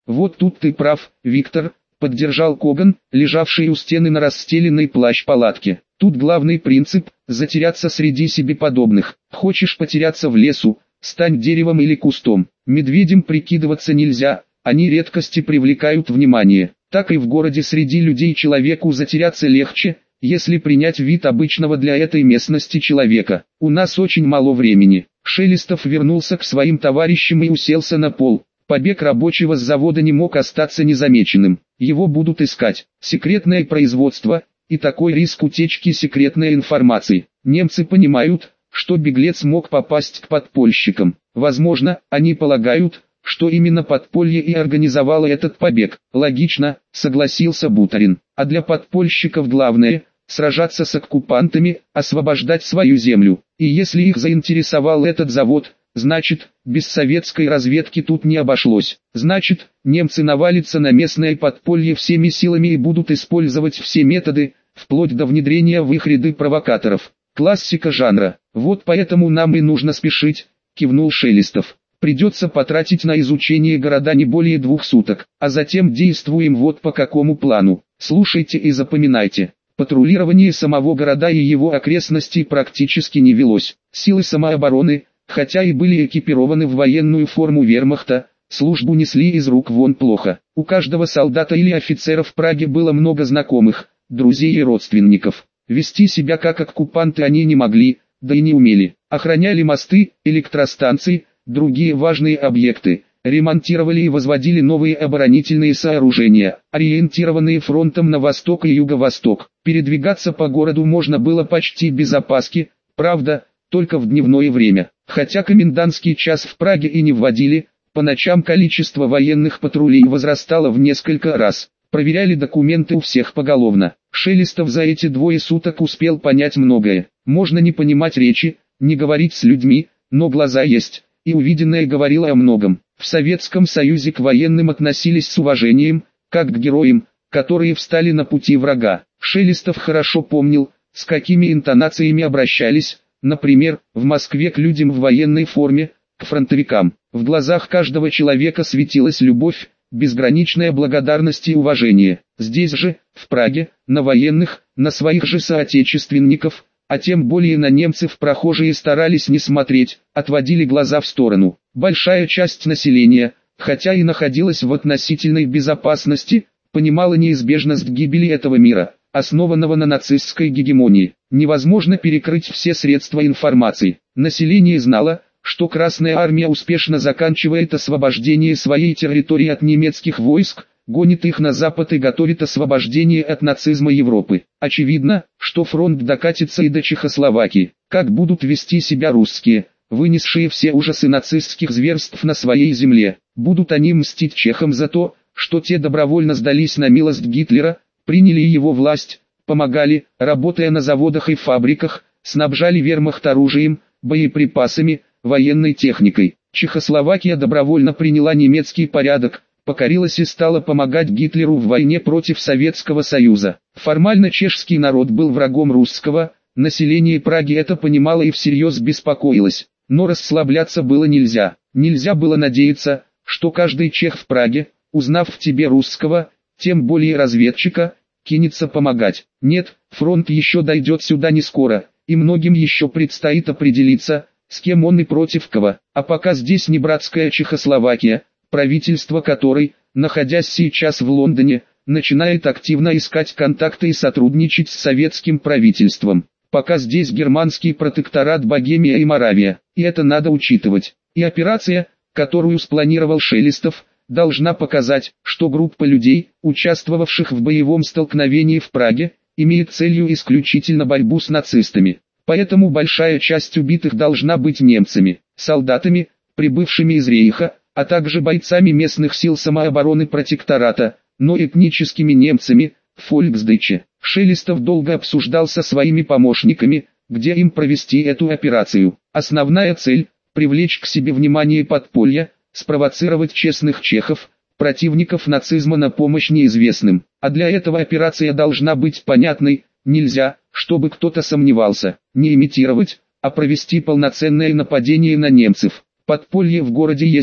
Вот тут ты прав, Виктор, поддержал Коган, лежавший у стены на расстеленной плащ-палатке. Тут главный принцип – затеряться среди себе подобных. Хочешь потеряться в лесу, стань деревом или кустом. Медведям прикидываться нельзя, они редкости привлекают внимание. Так и в городе среди людей человеку затеряться легче, если принять вид обычного для этой местности человека. У нас очень мало времени. Шелестов вернулся к своим товарищам и уселся на пол. Побег рабочего с завода не мог остаться незамеченным. Его будут искать. Секретное производство и такой риск утечки секретной информации. Немцы понимают, что беглец мог попасть к подпольщикам. Возможно, они полагают, что именно подполье и организовало этот побег. Логично, согласился Бутарин. А для подпольщиков главное – сражаться с оккупантами, освобождать свою землю. И если их заинтересовал этот завод, значит, без советской разведки тут не обошлось. Значит, немцы навалятся на местное подполье всеми силами и будут использовать все методы, вплоть до внедрения в их ряды провокаторов. Классика жанра. Вот поэтому нам и нужно спешить, кивнул Шелестов. Придется потратить на изучение города не более 2 суток, а затем действуем вот по какому плану. Слушайте и запоминайте. Патрулирование самого города и его окрестностей практически не велось. Силы самообороны, хотя и были экипированы в военную форму вермахта, службу несли из рук вон плохо. У каждого солдата или офицера в Праге было много знакомых, друзей и родственников. Вести себя как оккупанты они не могли, да и не умели. Охраняли мосты, электростанции, другие важные объекты, ремонтировали и возводили новые оборонительные сооружения, ориентированные фронтом на восток и юго-восток. Передвигаться по городу можно было почти без опаски, правда, только в дневное время. Хотя комендантский час в Праге и не вводили, по ночам количество военных патрулей возрастало в несколько раз. Проверяли документы у всех поголовно. Шелестов за эти 2 суток успел понять многое. Можно не понимать речи, не говорить с людьми, но глаза есть, и увиденное говорило о многом. В Советском Союзе к военным относились с уважением, как к героям, которые встали на пути врага. Шелестов хорошо помнил, с какими интонациями обращались, например, в Москве к людям в военной форме, к фронтовикам. В глазах каждого человека светилась любовь, безграничная благодарность и уважение. Здесь же, в Праге, на военных, на своих же соотечественников, а тем более на немцев прохожие старались не смотреть, отводили глаза в сторону. Большая часть населения, хотя и находилась в относительной безопасности, понимала неизбежность гибели этого мира, основанного на нацистской гегемонии. Невозможно перекрыть все средства информации. Население знало, что Красная Армия успешно заканчивает освобождение своей территории от немецких войск, гонит их на запад и готовит освобождение от нацизма Европы. Очевидно, что фронт докатится и до Чехословакии. Как будут вести себя русские, вынесшие все ужасы нацистских зверств на своей земле? Будут они мстить чехам за то, что те добровольно сдались на милость Гитлера, приняли его власть, помогали, работая на заводах и фабриках, снабжали вермахт оружием, боеприпасами, военной техникой. Чехословакия добровольно приняла немецкий порядок, покорилась и стала помогать Гитлеру в войне против Советского Союза. Формально чешский народ был врагом русского, население Праги это понимало и всерьез беспокоилось. Но расслабляться было нельзя. Нельзя было надеяться, что каждый чех в Праге, узнав в тебе русского, тем более разведчика, кинется помогать. Нет, фронт еще дойдет сюда не скоро, и многим еще предстоит определиться, с кем он и против кого. А пока здесь не братская Чехословакия, правительство которой, находясь сейчас в Лондоне, начинает активно искать контакты и сотрудничать с советским правительством. Пока здесь германский протекторат Богемия и Моравия, и это надо учитывать. И операция, которую спланировал Шелестов, должна показать, что группа людей, участвовавших в боевом столкновении в Праге, имеет целью исключительно борьбу с нацистами. Поэтому большая часть убитых должна быть немцами, солдатами, прибывшими из Рейха, а также бойцами местных сил самообороны протектората, но этническими немцами, фольксдейче. Шелестов долго обсуждал со своими помощниками, где им провести эту операцию. Основная цель – привлечь к себе внимание подполья, спровоцировать честных чехов, противников нацизма на помощь неизвестным. А для этого операция должна быть понятной, нельзя, чтобы кто-то сомневался, не имитировать, а провести полноценное нападение на немцев. Подполье в городе есть,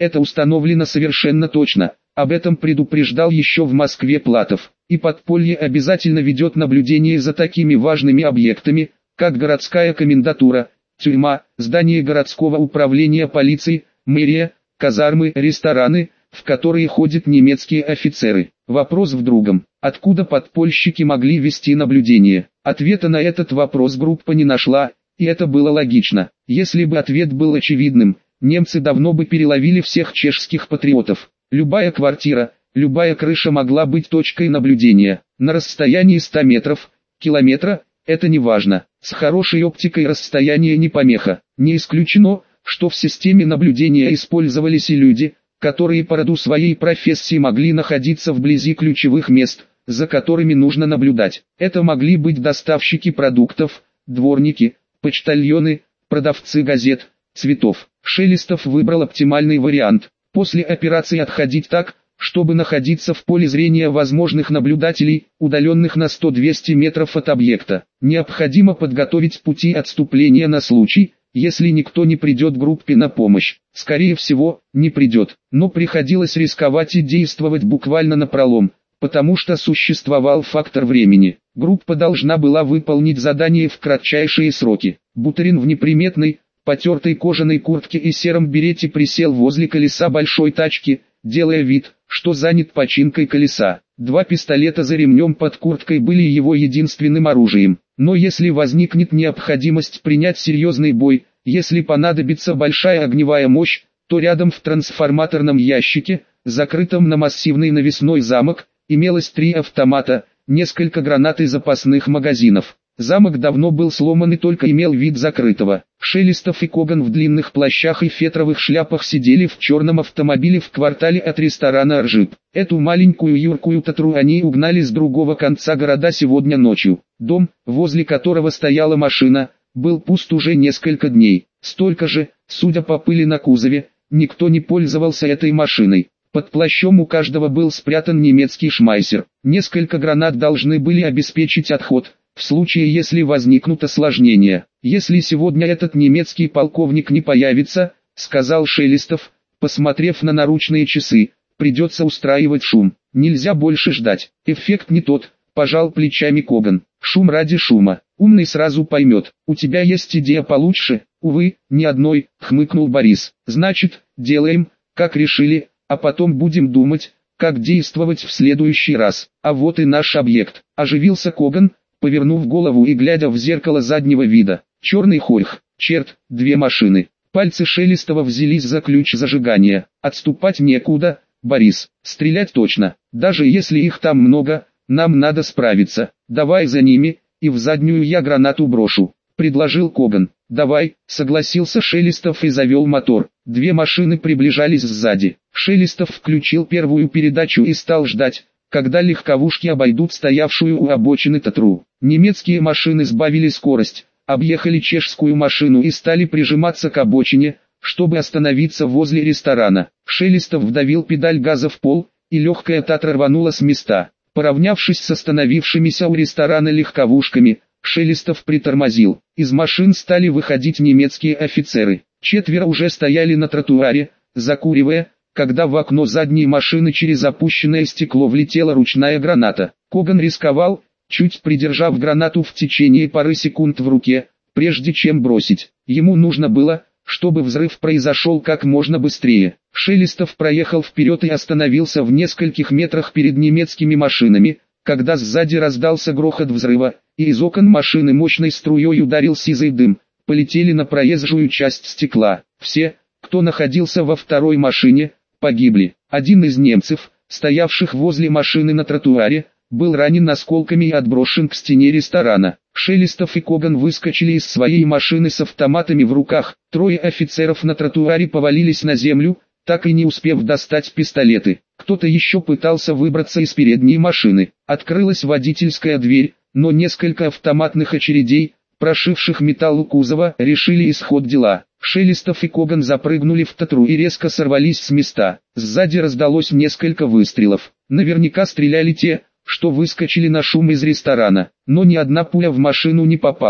Это установлено совершенно точно. Об этом предупреждал еще в Москве Платов. И подполье обязательно ведет наблюдение за такими важными объектами, как городская комендатура, тюрьма, здание городского управления полиции, мэрия, казармы, рестораны, в которые ходят немецкие офицеры. Вопрос в другом. Откуда подпольщики могли вести наблюдение? Ответа на этот вопрос группа не нашла, и это было логично. Если бы ответ был очевидным, немцы давно бы переловили всех чешских патриотов. Любая квартира, любая крыша могла быть точкой наблюдения. На расстоянии 100 метров, километра, это не важно. С хорошей оптикой расстояние не помеха. Не исключено, что в системе наблюдения использовались и люди, которые по роду своей профессии могли находиться вблизи ключевых мест, за которыми нужно наблюдать. Это могли быть доставщики продуктов, дворники, почтальоны, продавцы газет, цветов. Шелестов выбрал оптимальный вариант. После операции отходить так, чтобы находиться в поле зрения возможных наблюдателей, удаленных на 100-200 метров от объекта. Необходимо подготовить пути отступления на случай, если никто не придет группе на помощь. Скорее всего, не придет. Но приходилось рисковать и действовать буквально напролом, потому что существовал фактор времени. Группа должна была выполнить задание в кратчайшие сроки. Бутерин в неприметной, потертой кожаной куртке и сером берете присел возле колеса большой тачки, делая вид, что занят починкой колеса. 2 пистолета за ремнем под курткой были его единственным оружием. Но если возникнет необходимость принять серьезный бой, если понадобится большая огневая мощь, то рядом в трансформаторном ящике, закрытом на массивный навесной замок, имелось 3 автомата, несколько гранат и запасных магазинов. Замок давно был сломан и только имел вид закрытого. Шелестов и Коган в длинных плащах и фетровых шляпах сидели в черном автомобиле в квартале от ресторана «Аржип». Эту маленькую юркую татру они угнали с другого конца города сегодня ночью. Дом, возле которого стояла машина, был пуст уже несколько дней. Столько же, судя по пыли на кузове, никто не пользовался этой машиной. Под плащом у каждого был спрятан немецкий шмайсер. Несколько гранат должны были обеспечить отход, в случае если возникнут осложнения. «Если сегодня этот немецкий полковник не появится, — сказал Шелестов, посмотрев на наручные часы, — придется устраивать шум. Нельзя больше ждать. Эффект не тот», — пожал плечами Коган. «Шум ради шума. Умный сразу поймет. У тебя есть идея получше?» «Увы, ни одной», — хмыкнул Борис. «Значит, делаем, как решили, а потом будем думать, как действовать в следующий раз. А вот и наш объект». Оживился Коган, повернув голову и глядя в зеркало заднего вида. Черный хорьх, черт, 2 машины. Пальцы Шелестова взялись за ключ зажигания. Отступать некуда, Борис, стрелять точно. Даже если их там много, нам надо справиться. Давай за ними, и в заднюю я гранату брошу, предложил Коган. Давай, согласился Шелестов и завел мотор. 2 машины приближались сзади. Шелестов включил первую передачу и стал ждать, когда легковушки обойдут стоявшую у обочины татру. Немецкие машины сбавили скорость, объехали чешскую машину и стали прижиматься к обочине, чтобы остановиться возле ресторана. Шелестов вдавил педаль газа в пол, и легкая татра рванула с места. Поравнявшись с остановившимися у ресторана легковушками, Шелестов притормозил. Из машин стали выходить немецкие офицеры. 4 уже стояли на тротуаре, закуривая, когда в окно задней машины через опущенное стекло влетела ручная граната. Коган рисковал, чуть придержав гранату в течение пары секунд в руке, прежде чем бросить. Ему нужно было, чтобы взрыв произошел как можно быстрее. Шелестов проехал вперед и остановился в нескольких метрах перед немецкими машинами, когда сзади раздался грохот взрыва, и из окон машины мощной струей ударил сизый дым, полетели на проезжую часть стекла. Все, кто находился во второй машине, погибли. Один из немцев, стоявших возле машины на тротуаре, был ранен осколками и отброшен к стене ресторана. Шелестов и Коган выскочили из своей машины с автоматами в руках. 3 офицеров на тротуаре повалились на землю, так и не успев достать пистолеты. Кто-то еще пытался выбраться из передней машины. Открылась водительская дверь, но несколько автоматных очередей, прошивших металл у кузова, решили исход дела. Шелестов и Коган запрыгнули в татру и резко сорвались с места. Сзади раздалось несколько выстрелов. Наверняка стреляли те, что выскочили на шум из ресторана. Но ни одна пуля в машину не попала.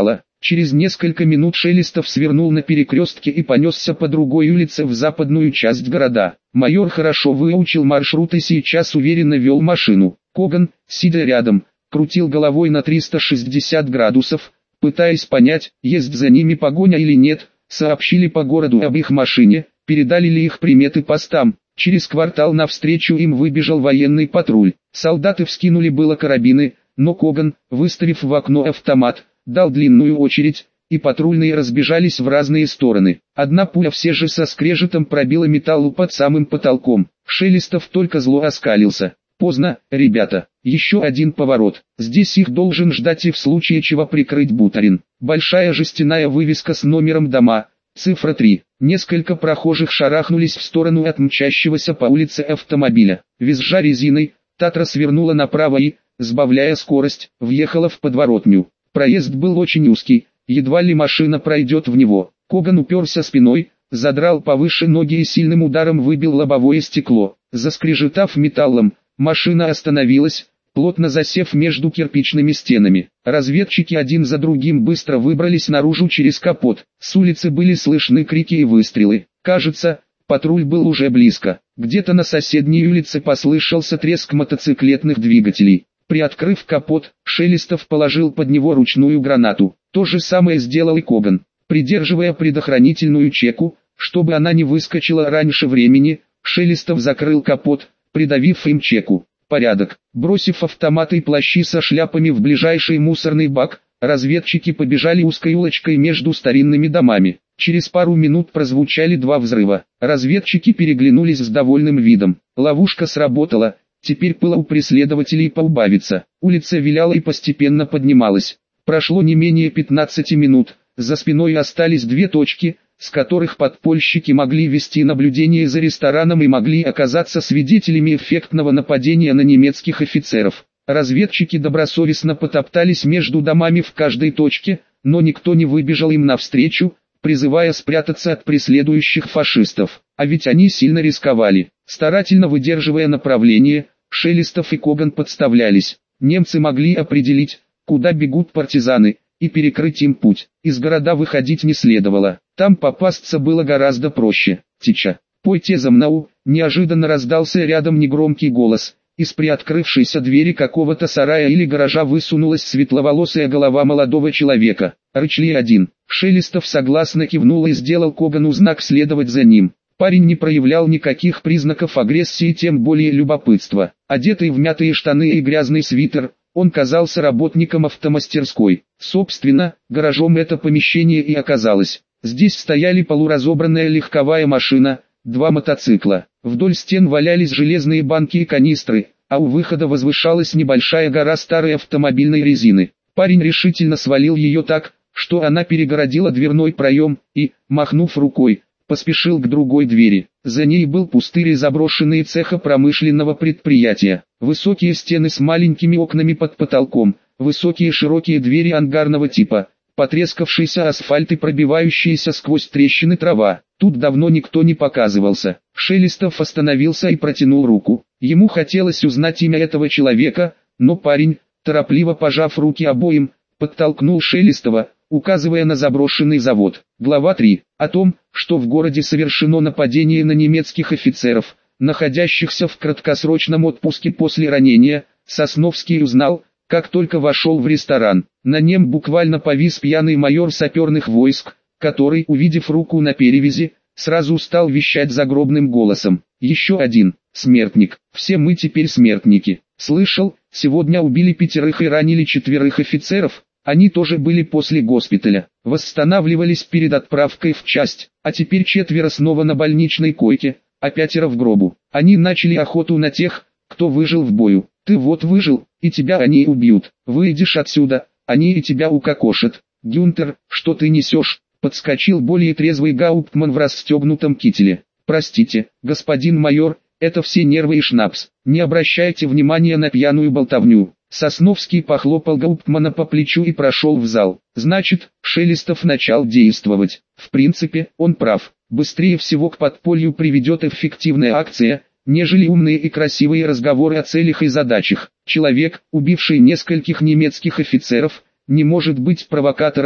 Через несколько минут Шелестов свернул на перекрестке и понесся по другой улице в западную часть города. Майор хорошо выучил маршрут и сейчас уверенно вел машину. Коган, сидя рядом, крутил головой на 360 градусов, пытаясь понять, есть за ними погоня или нет, сообщили по городу об их машине, передали ли их приметы постам. Через квартал навстречу им выбежал военный патруль. Солдаты вскинули было карабины, но Коган, выставив в окно автомат, дал длинную очередь, и патрульные разбежались в разные стороны. Одна пуля все же со скрежетом пробила металлу под самым потолком. Шелестов только зло оскалился. Поздно, ребята, еще один поворот. Здесь их должен ждать и в случае чего прикрыть Бутарин. Большая жестяная вывеска с номером дома, цифра 3. Несколько прохожих шарахнулись в сторону от мчащегося по улице автомобиля. Визжа резиной, Татра свернула направо и, сбавляя скорость, въехала в подворотню. Проезд был очень узкий, едва ли машина пройдет в него. Коган уперся спиной, задрал повыше ноги и сильным ударом выбил лобовое стекло. Заскрежетав металлом, машина остановилась, плотно засев между кирпичными стенами. Разведчики один за другим быстро выбрались наружу через капот. С улицы были слышны крики и выстрелы. Кажется, патруль был уже близко. Где-то на соседней улице послышался треск мотоциклетных двигателей. Приоткрыв капот, Шелестов положил под него ручную гранату. То же самое сделал и Коган. Придерживая предохранительную чеку, чтобы она не выскочила раньше времени, Шелестов закрыл капот, придавив им чеку. Порядок. Бросив автоматы и плащи со шляпами в ближайший мусорный бак, разведчики побежали узкой улочкой между старинными домами. Через пару минут прозвучали два взрыва. Разведчики переглянулись с довольным видом. Ловушка сработала. Теперь пыла у преследователей поубавится. Улица виляла и постепенно поднималась. Прошло не менее 15 минут. За спиной остались две точки, с которых подпольщики могли вести наблюдение за рестораном и могли оказаться свидетелями эффектного нападения на немецких офицеров. Разведчики добросовестно потоптались между домами в каждой точке, но никто не выбежал им навстречу, призывая спрятаться от преследующих фашистов. А ведь они сильно рисковали. Старательно выдерживая направление, Шелестов и Коган подставлялись. Немцы могли определить, куда бегут партизаны, и перекрыть им путь. Из города выходить не следовало. Там попасться было гораздо проще. «Тича, пойте за мной!» Неожиданно раздался рядом негромкий голос. Из приоткрывшейся двери какого-то сарая или гаража высунулась светловолосая голова молодого человека. Рычли один. Шелестов согласно кивнул и сделал Когану знак следовать за ним. Парень не проявлял никаких признаков агрессии, тем более любопытства. Одетый в мятые штаны и грязный свитер, он казался работником автомастерской. Собственно, гаражом это помещение и оказалось. Здесь стояли полуразобранная легковая машина, два мотоцикла. Вдоль стен валялись железные банки и канистры, а у выхода возвышалась небольшая гора старой автомобильной резины. Парень решительно свалил ее так, что она перегородила дверной проем, и, махнув рукой, поспешил к другой двери. За ней был пустырь и заброшенные цеха промышленного предприятия. Высокие стены с маленькими окнами под потолком, высокие широкие двери ангарного типа, потрескавшийся асфальт и пробивающаяся сквозь трещины трава. Тут давно никто не показывался. Шелестов остановился и протянул руку. Ему хотелось узнать имя этого человека, но парень, торопливо пожав руки обоим, подтолкнул Шелестова, указывая на заброшенный завод. Глава 3. О том, что в городе совершено нападение на немецких офицеров, находящихся в краткосрочном отпуске после ранения, Сосновский узнал, как только вошел в ресторан. На нем буквально повис пьяный майор саперных войск, который, увидев руку на перевязи, сразу стал вещать загробным голосом. Еще один, смертник. Все мы теперь смертники. Слышал, сегодня убили 5 и ранили 4 офицеров. Они тоже были после госпиталя, восстанавливались перед отправкой в часть, а теперь 4 снова на больничной койке, а 5 в гробу. Они начали охоту на тех, кто выжил в бою. Ты вот выжил, и тебя они убьют. Выйдешь отсюда, они и тебя укокошат. Гюнтер, что ты несешь? Подскочил более трезвый гауптман в расстегнутом кителе. Простите, господин майор, это все нервы и шнапс. Не обращайте внимания на пьяную болтовню. Сосновский похлопал гауптмана по плечу и прошел в зал. Значит, Шелестов начал действовать. В принципе, он прав. Быстрее всего к подполью приведет эффективная акция, нежели умные и красивые разговоры о целях и задачах. Человек, убивший нескольких немецких офицеров, не может быть провокатором,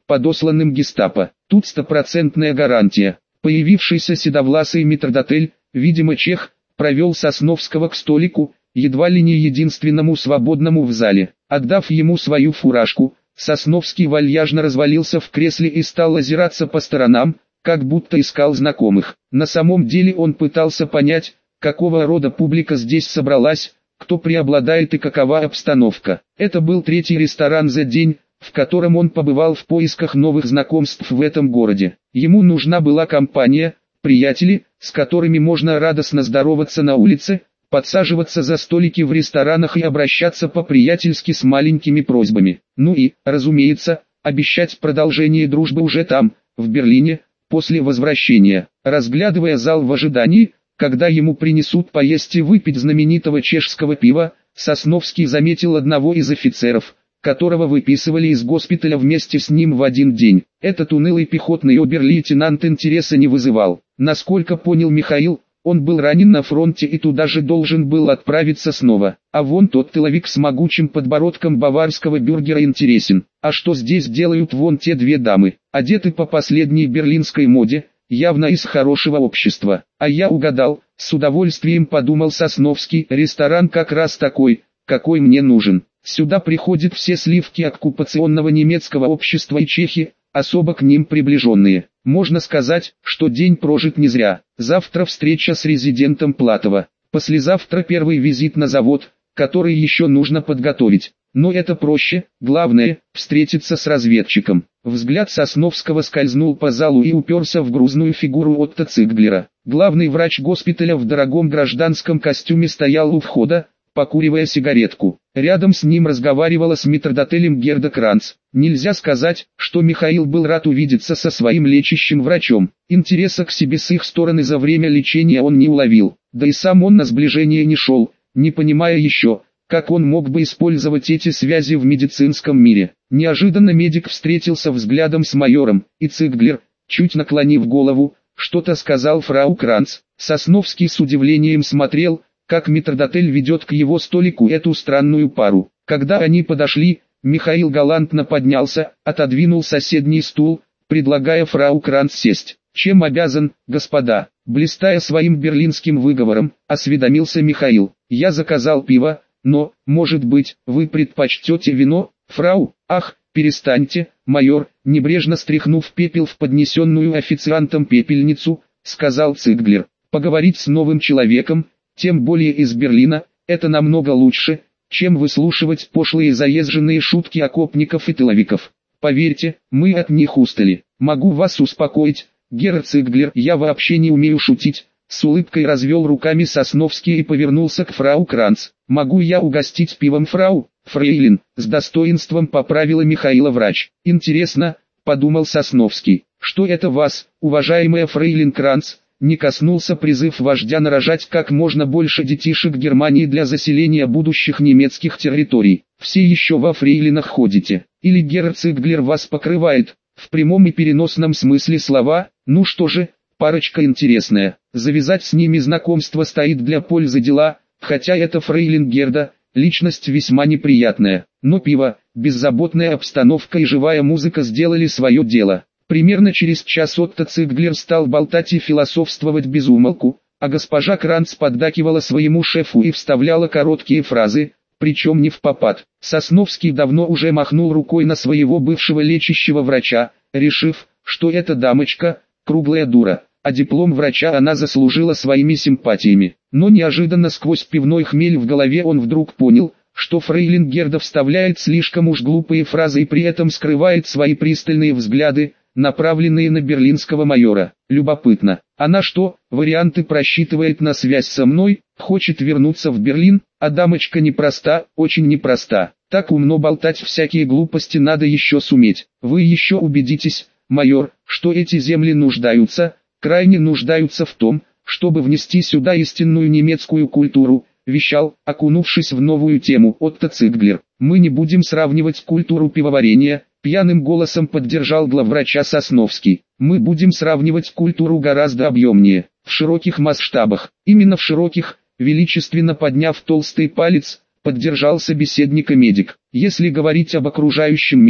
подосланным гестапо. Тут стопроцентная гарантия. Появившийся седовласый метрдотель, видимо чех, провел Сосновского к столику, едва ли не единственному свободному в зале. Отдав ему свою фуражку, Сосновский вальяжно развалился в кресле и стал озираться по сторонам, как будто искал знакомых. На самом деле он пытался понять, какого рода публика здесь собралась, кто преобладает и какова обстановка. Это был третий ресторан за день, в котором он побывал в поисках новых знакомств в этом городе. Ему нужна была компания, приятели, с которыми можно радостно здороваться на улице, подсаживаться за столики в ресторанах и обращаться по-приятельски с маленькими просьбами. Ну и, разумеется, обещать продолжение дружбы уже там, в Берлине, после возвращения. Разглядывая зал в ожидании, когда ему принесут поесть и выпить знаменитого чешского пива, Сосновский заметил одного из офицеров, которого выписывали из госпиталя вместе с ним в один день. Этот унылый пехотный обер-лейтенант интереса не вызывал. Насколько понял Михаил, он был ранен на фронте и туда же должен был отправиться снова. А вон тот тыловик с могучим подбородком баварского бюргера интересен. А что здесь делают вон те две дамы? Одеты по последней берлинской моде, явно из хорошего общества. А я угадал, с удовольствием подумал Сосновский, ресторан как раз такой, какой мне нужен. Сюда приходят все сливки оккупационного немецкого общества и чехи, особо к ним приближенные. Можно сказать, что день прожит не зря. Завтра встреча с резидентом Платова. Послезавтра первый визит на завод, который еще нужно подготовить. Но это проще, главное – встретиться с разведчиком. Взгляд Сосновского скользнул по залу и уперся в грузную фигуру Отто Циглера. Главный врач госпиталя в дорогом гражданском костюме стоял у входа, покуривая сигаретку. Рядом с ним разговаривала с метрдотелем Герда Кранц. Нельзя сказать, что Михаил был рад увидеться со своим лечащим врачом. Интереса к себе с их стороны за время лечения он не уловил. Да и сам он на сближение не шел, не понимая еще, как он мог бы использовать эти связи в медицинском мире. Неожиданно медик встретился взглядом с майором, и Циглер, чуть наклонив голову, что-то сказал фрау Кранц. Сосновский с удивлением смотрел, как метрдотель ведет к его столику эту странную пару. Когда они подошли, Михаил галантно поднялся, отодвинул соседний стул, предлагая фрау Кранц сесть. «Чем обязан, господа?» Блистая своим берлинским выговором, осведомился Михаил. «Я заказал пиво, но, может быть, вы предпочтете вино, фрау?» «Ах, перестаньте, майор», небрежно стряхнув пепел в поднесенную официантом пепельницу, сказал Циглер. «Поговорить с новым человеком, тем более из Берлина, это намного лучше, чем выслушивать пошлые заезженные шутки окопников и тыловиков. Поверьте, мы от них устали. Могу вас успокоить, герр Циглер, я вообще не умею шутить». С улыбкой развел руками Сосновский и повернулся к фрау Кранц. «Могу я угостить пивом фрау?» «Фрейлин», с достоинством поправила Михаила врач. «Интересно», подумал Сосновский, что это вас, уважаемая фрейлин Кранц, не коснулся призыв вождя нарожать как можно больше детишек Германии для заселения будущих немецких территорий. Все еще во фрейлинах ходите. Или герр Циглер вас покрывает, в прямом и переносном смысле слова. Ну что же, парочка интересная. Завязать с ними знакомство стоит для пользы дела, хотя это фрейлин Герда, личность весьма неприятная. Но пиво, беззаботная обстановка и живая музыка сделали свое дело. Примерно через час Отто Циглер стал болтать и философствовать без умолку, а госпожа Кранц поддакивала своему шефу и вставляла короткие фразы, причем не впопад. Сосновский давно уже махнул рукой на своего бывшего лечащего врача, решив, что эта дамочка – круглая дура, а диплом врача она заслужила своими симпатиями. Но неожиданно сквозь пивной хмель в голове он вдруг понял, что фрейлин Герда вставляет слишком уж глупые фразы и при этом скрывает свои пристальные взгляды, направленные на берлинского майора. Любопытно, она что, варианты просчитывает на связь со мной, хочет вернуться в Берлин, а дамочка непроста, очень непроста. Так умно болтать всякие глупости надо еще суметь. Вы еще убедитесь, майор, что эти земли нуждаются, крайне нуждаются в том, чтобы внести сюда истинную немецкую культуру, вещал, окунувшись в новую тему Отто Циглер. Мы не будем сравнивать культуру пивоварения, пьяным голосом поддержал главврача Сосновский. Мы будем сравнивать культуру гораздо объемнее, в широких масштабах. Именно в широких, величественно подняв толстый палец, поддержал собеседника медик. Если говорить об окружающем мире,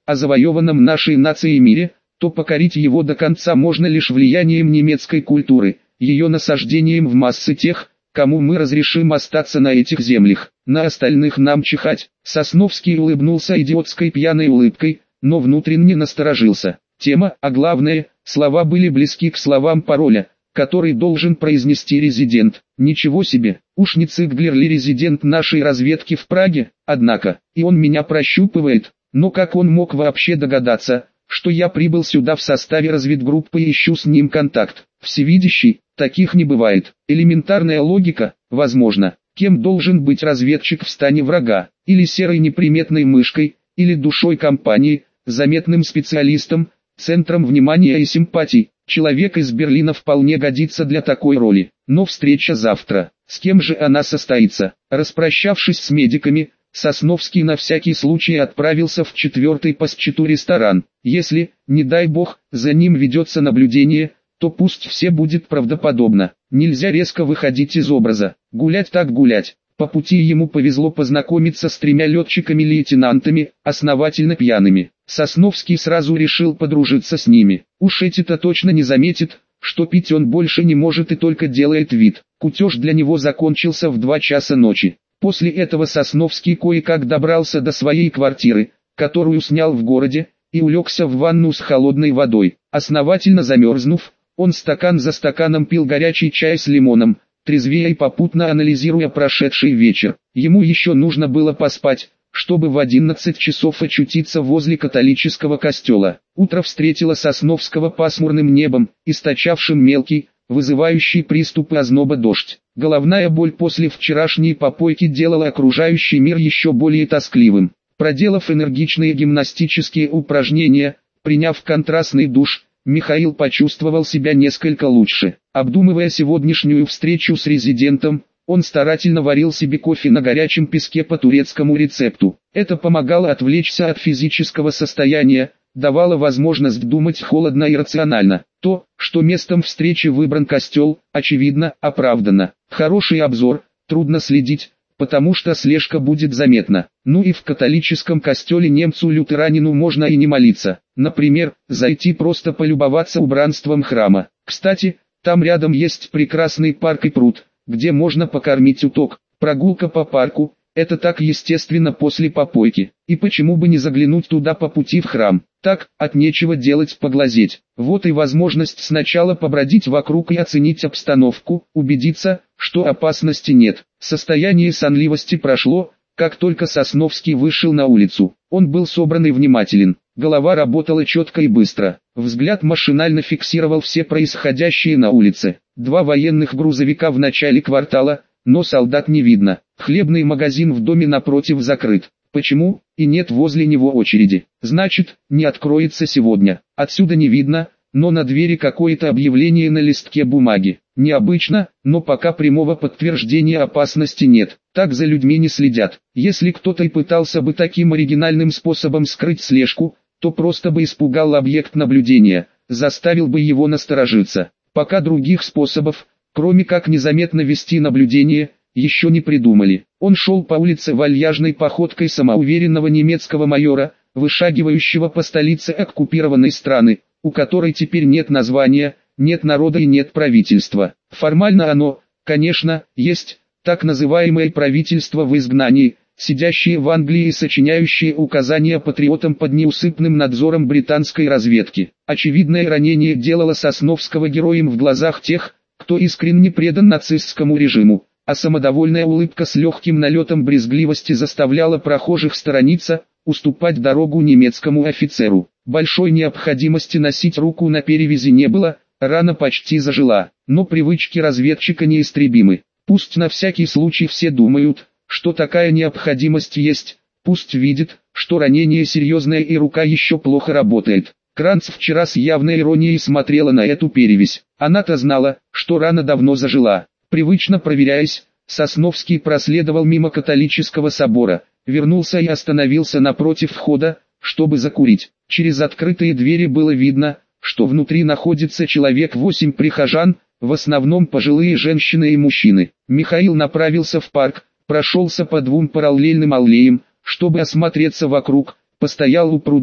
о завоеванном нашей нацией мире, то покорить его до конца можно лишь влиянием немецкой культуры, ее насаждением в массы тех, кому мы разрешим остаться на этих землях. На остальных нам чихать. Сосновский улыбнулся идиотской пьяной улыбкой, но внутренне насторожился. Тема, а главное, слова были близки к словам пароля, который должен произнести резидент. Ничего себе, уж не Цигглер ли резидент нашей разведки в Праге? Однако, и он меня прощупывает, но как он мог вообще догадаться, что я прибыл сюда в составе разведгруппы и ищу с ним контакт? Всевидящий, таких не бывает. Элементарная логика, возможно. Кем должен быть разведчик в стане врага? Или серой неприметной мышкой, или душой компании, заметным специалистом, центром внимания и симпатий. Человек из Берлина вполне годится для такой роли. Но встреча завтра. С кем же она состоится? Распрощавшись с медиками, Сосновский на всякий случай отправился в 4-й по счету ресторан. Если, не дай бог, за ним ведется наблюдение, то пусть все будет правдоподобно. Нельзя резко выходить из образа. Гулять так гулять. По пути ему повезло познакомиться с 3 летчиками-лейтенантами, основательно пьяными. Сосновский сразу решил подружиться с ними. Уж эти-то точно не заметит, что пить он больше не может и только делает вид. Кутеж для него закончился в 2 часа ночи. После этого Сосновский кое-как добрался до своей квартиры, которую снял в городе, и улегся в ванну с холодной водой. Основательно замерзнув, он стакан за стаканом пил горячий чай с лимоном, трезвея и попутно анализируя прошедший вечер. Ему еще нужно было поспать, чтобы в 11 часов очутиться возле католического костела. Утро встретило Сосновского пасмурным небом, источавшим мелкий, вызывающий приступы озноба дождь. Головная боль после вчерашней попойки делала окружающий мир еще более тоскливым. Проделав энергичные гимнастические упражнения, приняв контрастный душ, Михаил почувствовал себя несколько лучше. Обдумывая сегодняшнюю встречу с резидентом, он старательно варил себе кофе на горячем песке по турецкому рецепту. Это помогало отвлечься от физического состояния, давало возможность думать холодно и рационально. То, что местом встречи выбран костел, очевидно, оправдано. Хороший обзор, трудно следить, потому что слежка будет заметна. Ну и в католическом костеле немцу-лютеранину можно и не молиться. Например, зайти просто полюбоваться убранством храма. Кстати, там рядом есть прекрасный парк и пруд, где можно покормить уток. Прогулка по парку – это так естественно после попойки. И почему бы не заглянуть туда по пути в храм? Так, от нечего делать поглазеть. Вот и возможность сначала побродить вокруг и оценить обстановку, убедиться, что опасности нет. Состояние сонливости прошло, как только Сосновский вышел на улицу. Он был собран и внимателен. Голова работала четко и быстро. Взгляд машинально фиксировал все происходящее на улице. 2 военных грузовика в начале квартала, но солдат не видно. Хлебный магазин в доме напротив закрыт. Почему? И нет возле него очереди. Значит, не откроется сегодня. Отсюда не видно, но на двери какое-то объявление на листке бумаги. Необычно, но пока прямого подтверждения опасности нет. Так за людьми не следят. Если кто-то и пытался бы таким оригинальным способом скрыть слежку, то просто бы испугал объект наблюдения, заставил бы его насторожиться. Пока других способов, кроме как незаметно вести наблюдение, еще не придумали. Он шел по улице вальяжной походкой самоуверенного немецкого майора, вышагивающего по столице оккупированной страны, у которой теперь нет названия, нет народа и нет правительства. Формально оно, конечно, есть, так называемое правительство в изгнании, сидящие в Англии и сочиняющие указания патриотам под неусыпным надзором британской разведки. Очевидное ранение делало Сосновского героем в глазах тех, кто искренне предан нацистскому режиму, а самодовольная улыбка с легким налетом брезгливости заставляла прохожих сторониться, уступать дорогу немецкому офицеру. Большой необходимости носить руку на перевязи не было, рана почти зажила, но привычки разведчика неистребимы. Пусть на всякий случай все думают, что такая необходимость есть, пусть видит, что ранение серьезное и рука еще плохо работает. Кранц вчера с явной иронией смотрела на эту перевязь. Она-то знала, что рана давно зажила. Привычно проверяясь, Сосновский проследовал мимо католического собора, вернулся и остановился напротив входа, чтобы закурить. Через открытые двери было видно, что внутри находится человек 8 прихожан, в основном пожилые женщины и мужчины. Михаил направился в парк, прошелся по 2 параллельным аллеям, чтобы осмотреться вокруг, постоял у пруда,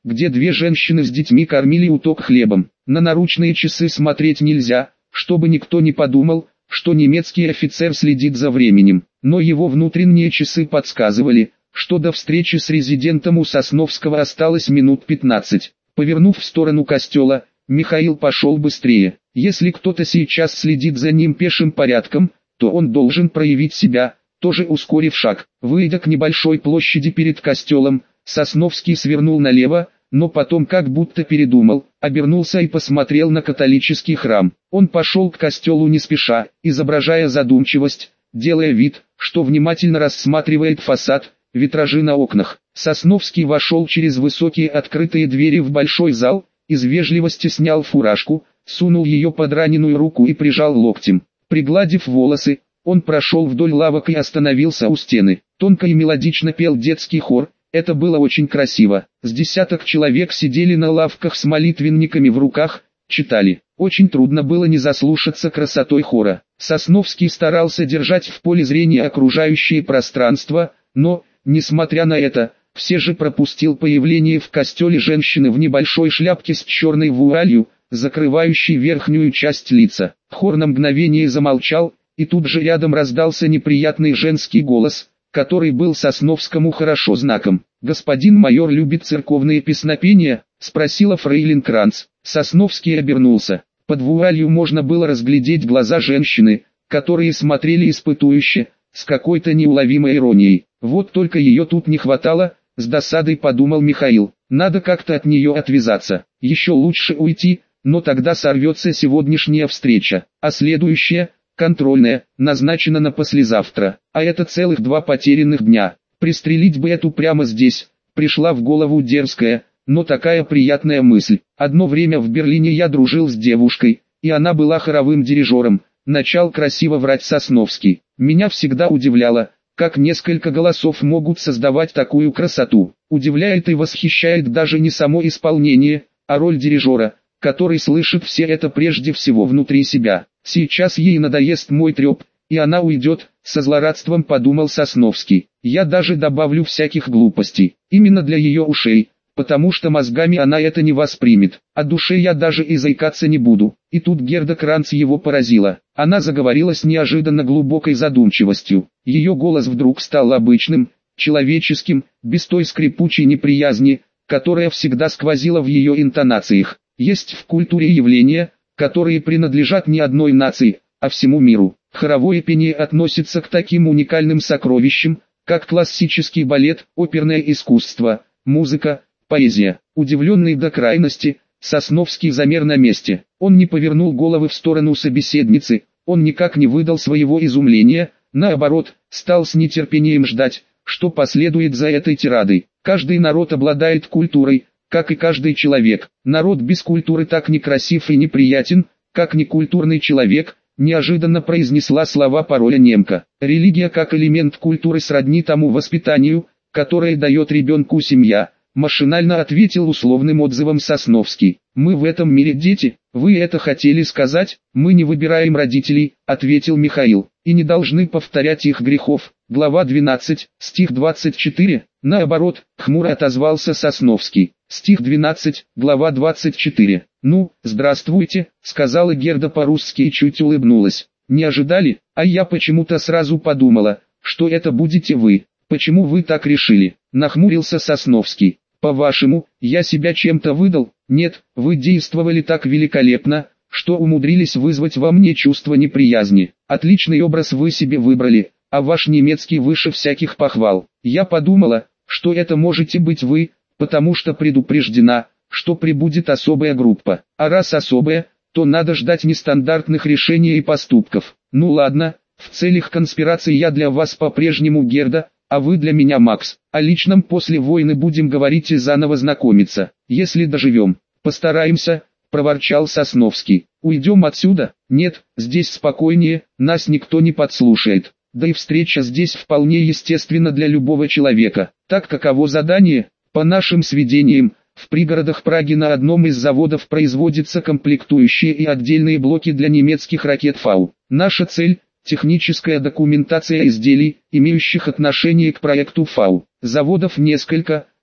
где две женщины с детьми кормили уток хлебом. На наручные часы смотреть нельзя, чтобы никто не подумал, что немецкий офицер следит за временем. Но его внутренние часы подсказывали, что до встречи с резидентом у Сосновского осталось минут 15. Повернув в сторону костела, Михаил пошел быстрее. Если кто-то сейчас следит за ним пешим порядком, то он должен проявить себя, тоже ускорив шаг. Выйдя к небольшой площади перед костелом, Сосновский свернул налево, но потом как будто передумал, обернулся и посмотрел на католический храм. Он пошел к костелу не спеша, изображая задумчивость, делая вид, что внимательно рассматривает фасад, витражи на окнах. Сосновский вошел через высокие открытые двери в большой зал, из вежливости снял фуражку, сунул ее под раненую руку и прижал локтем. Пригладив волосы, он прошел вдоль лавок и остановился у стены. Тонко и мелодично пел детский хор, это было очень красиво. С десяток человек сидели на лавках с молитвенниками в руках, читали. Очень трудно было не заслушаться красотой хора. Сосновский старался держать в поле зрения окружающее пространство, но, несмотря на это, все же пропустил появление в костеле женщины в небольшой шляпке с черной вуалью, закрывающей верхнюю часть лица. Хор на мгновение замолчал, и тут же рядом раздался неприятный женский голос, который был Сосновскому хорошо знаком. «Господин майор любит церковные песнопения?» — спросила фрейлин Кранц. Сосновский обернулся. Под вуалью можно было разглядеть глаза женщины, которые смотрели испытующе, с какой-то неуловимой иронией. Вот только ее тут не хватало, с досадой подумал Михаил. Надо как-то от нее отвязаться. Еще лучше уйти, но тогда сорвется сегодняшняя встреча, а следующая, контрольная, назначена на послезавтра, а это целых 2 потерянных дня. Пристрелить бы эту прямо здесь, пришла в голову дерзкая, но такая приятная мысль. Одно время в Берлине я дружил с девушкой, и она была хоровым дирижером, начал красиво врать Сосновский. Меня всегда удивляло, как несколько голосов могут создавать такую красоту. Удивляет и восхищает даже не само исполнение, а роль дирижера, который слышит все это прежде всего внутри себя. Сейчас ей надоест мой треп, и она уйдет, со злорадством подумал Сосновский. Я даже добавлю всяких глупостей, именно для ее ушей, потому что мозгами она это не воспримет, а душе я даже и заикаться не буду. И тут Герда Кранц его поразила. Она заговорила с неожиданно глубокой задумчивостью. Ее голос вдруг стал обычным, человеческим, без той скрипучей неприязни, которая всегда сквозила в ее интонациях. Есть в культуре явления, которые принадлежат не одной нации, а всему миру. Хоровое пение относится к таким уникальным сокровищам, как классический балет, оперное искусство, музыка, поэзия. Удивленный до крайности, Сосновский замер на месте. Он не повернул головы в сторону собеседницы, он никак не выдал своего изумления, наоборот, стал с нетерпением ждать, что последует за этой тирадой. Каждый народ обладает культурой, как и каждый человек. Народ без культуры так некрасив и неприятен, как некультурный человек, неожиданно произнесла слова пароля немка. Религия как элемент культуры сродни тому воспитанию, которое дает ребенку семья, машинально ответил условным отзывом Сосновский. Мы в этом мире дети, вы это хотели сказать? Мы не выбираем родителей, ответил Михаил, и не должны повторять их грехов. Глава 12, стих 24, наоборот, хмуро отозвался Сосновский. Стих 12, глава 24. «Ну, здравствуйте», — сказала Герда по-русски и чуть улыбнулась. «Не ожидали? А я почему-то сразу подумала, что это будете вы. Почему вы так решили?» — нахмурился Сосновский. «По-вашему, я себя чем-то выдал? Нет, вы действовали так великолепно, что умудрились вызвать во мне чувство неприязни. Отличный образ вы себе выбрали, а ваш немецкий выше всяких похвал. Я подумала, что это можете быть вы, потому что предупреждена, что прибудет особая группа. А раз особая, то надо ждать нестандартных решений и поступков. Ну ладно, в целях конспирации я для вас по-прежнему Герда, а вы для меня Макс. О личном после войны будем говорить и заново знакомиться, если доживем. Постараемся, проворчал Сосновский. Уйдем отсюда? Нет, здесь спокойнее, нас никто не подслушает. Да и встреча здесь вполне естественна для любого человека. Так каково задание? По нашим сведениям, в пригородах Праги на одном из заводов производятся комплектующие и отдельные блоки для немецких ракет Фау. Наша цель – техническая документация изделий, имеющих отношение к проекту Фау. Заводов несколько,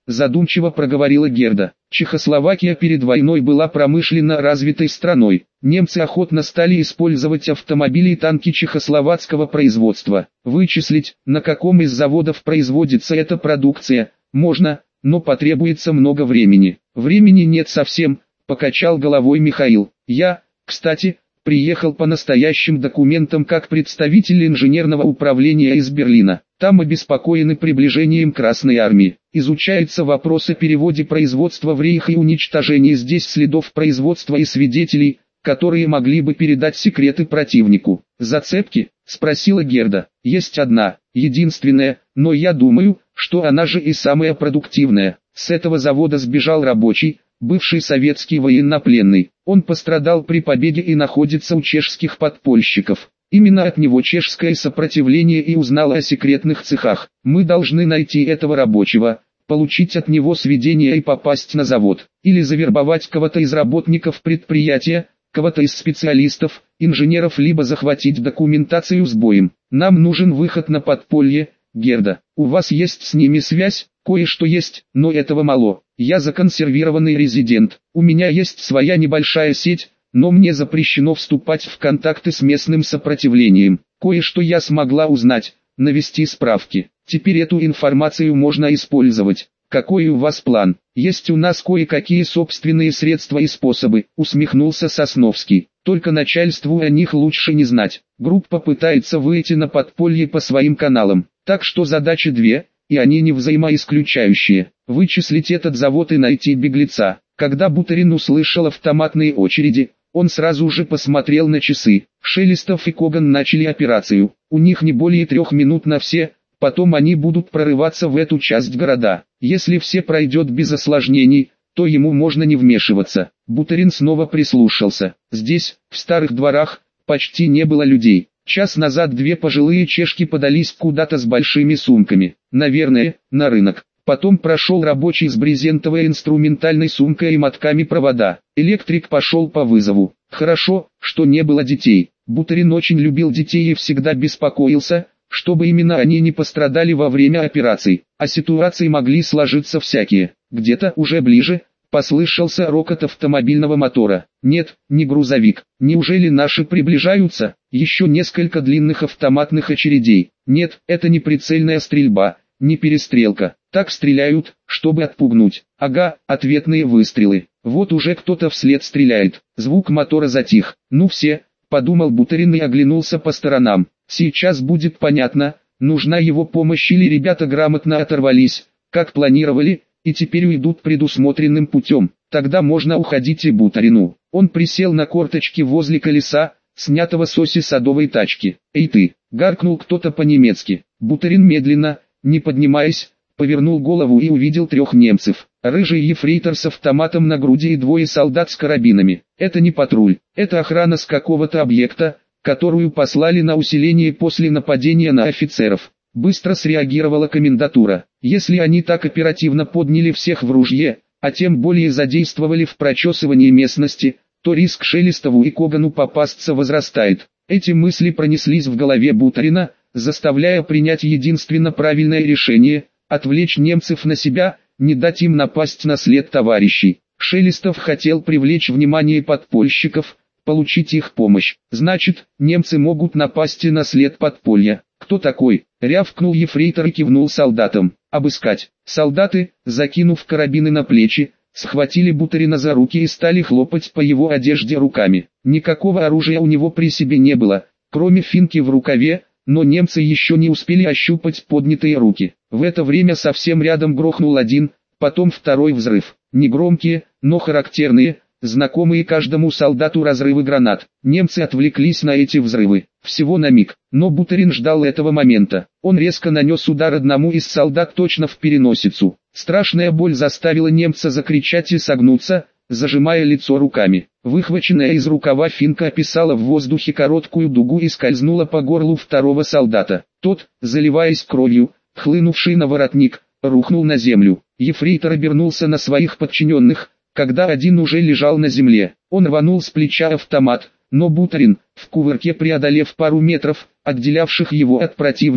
задумчиво проговорила Герда. Чехословакия перед войной была промышленно развитой страной. Немцы охотно стали использовать автомобили и танки чехословацкого производства. Вычислить, на каком из заводов производится эта продукция, можно, но потребуется много времени. Времени нет совсем, покачал головой Михаил. Я, кстати, приехал по настоящим документам как представитель инженерного управления из Берлина. Там обеспокоены приближением Красной Армии. Изучается вопрос о переводе производства в Рейх и уничтожении здесь следов производства и свидетелей, которые могли бы передать секреты противнику. «Зацепки?» – спросила Герда. «Есть одна, единственная, но я думаю, что она же и самая продуктивная. С этого завода сбежал рабочий, бывший советский военнопленный. Он пострадал при побеге и находится у чешских подпольщиков. Именно от него чешское сопротивление и узнало о секретных цехах. Мы должны найти этого рабочего, получить от него сведения и попасть на завод. Или завербовать кого-то из работников предприятия, кого-то из специалистов, инженеров, либо захватить документацию с боем. Нам нужен выход на подполье, Герда. У вас есть с ними связь? Кое-что есть, но этого мало. Я законсервированный резидент. У меня есть своя небольшая сеть, но мне запрещено вступать в контакты с местным сопротивлением. Кое-что я смогла узнать, навести справки. Теперь эту информацию можно использовать. Какой у вас план? Есть у нас кое-какие собственные средства и способы, усмехнулся Сосновский. Только начальству о них лучше не знать. Группа пытается выйти на подполье по своим каналам. Так что задачи две, и они не взаимоисключающие. Вычислить этот завод и найти беглеца. Когда Буторин услышал автоматные очереди, он сразу же посмотрел на часы. Шелестов и Коган начали операцию. У них не более 3 минут на все, потом они будут прорываться в эту часть города. Если все пройдет без осложнений, то ему можно не вмешиваться. Буторин снова прислушался. Здесь, в старых дворах, почти не было людей. Час назад 2 пожилые чешки подались куда-то с большими сумками. Наверное, на рынок. Потом прошел рабочий с брезентовой инструментальной сумкой и мотками провода. Электрик пошел по вызову. Хорошо, что не было детей. Буторин очень любил детей и всегда беспокоился, чтобы именно они не пострадали во время операций. А ситуации могли сложиться всякие. Где-то уже ближе послышался рокот автомобильного мотора. Нет, не грузовик. Неужели наши приближаются? Еще несколько длинных автоматных очередей. Нет, это не прицельная стрельба, не перестрелка. Так стреляют, чтобы отпугнуть. Ага, ответные выстрелы. Вот уже кто-то вслед стреляет. Звук мотора затих. Ну все, подумал Буторин и оглянулся по сторонам. Сейчас будет понятно, нужна его помощь или ребята грамотно оторвались, как планировали, и теперь уйдут предусмотренным путем. Тогда можно уходить и Буторину. Он присел на корточки возле колеса, снятого с оси садовой тачки. «Эй ты!» — гаркнул кто-то по-немецки. Буторин медленно, не поднимаясь, повернул голову и увидел 3 немцев. Рыжий ефрейтор с автоматом на груди и 2 солдат с карабинами. Это не патруль, это охрана с какого-то объекта, которую послали на усиление после нападения на офицеров. Быстро среагировала комендатура. Если они так оперативно подняли всех в ружье, а тем более задействовали в прочесывании местности, то риск Шелестову и Когану попасться возрастает. Эти мысли пронеслись в голове Буторина, заставляя принять единственно правильное решение – отвлечь немцев на себя, не дать им напасть на след товарищей. Шелестов хотел привлечь внимание подпольщиков, получить их помощь. Значит, немцы могут напасть и на след подполья. «Кто такой?» — рявкнул ефрейтор и кивнул солдатам. «Обыскать». Солдаты, закинув карабины на плечи, схватили Буторина за руки и стали хлопать по его одежде руками. Никакого оружия у него при себе не было, кроме финки в рукаве, но немцы еще не успели ощупать поднятые руки. В это время совсем рядом грохнул один, потом второй взрыв. Негромкие, но характерные, знакомые каждому солдату разрывы гранат. Немцы отвлеклись на эти взрывы, всего на миг, но Буторин ждал этого момента. Он резко нанес удар одному из солдат точно в переносицу. Страшная боль заставила немца закричать и согнуться, зажимая лицо руками. Выхваченная из рукава финка описала в воздухе короткую дугу и скользнула по горлу второго солдата. Тот, заливаясь кровью, хлынувший на воротник, рухнул на землю. Ефрейтор обернулся на своих подчиненных, когда один уже лежал на земле. Он рванул с плеча автомат, но Буторин, в кувырке преодолев пару метров, отделявших его от противника,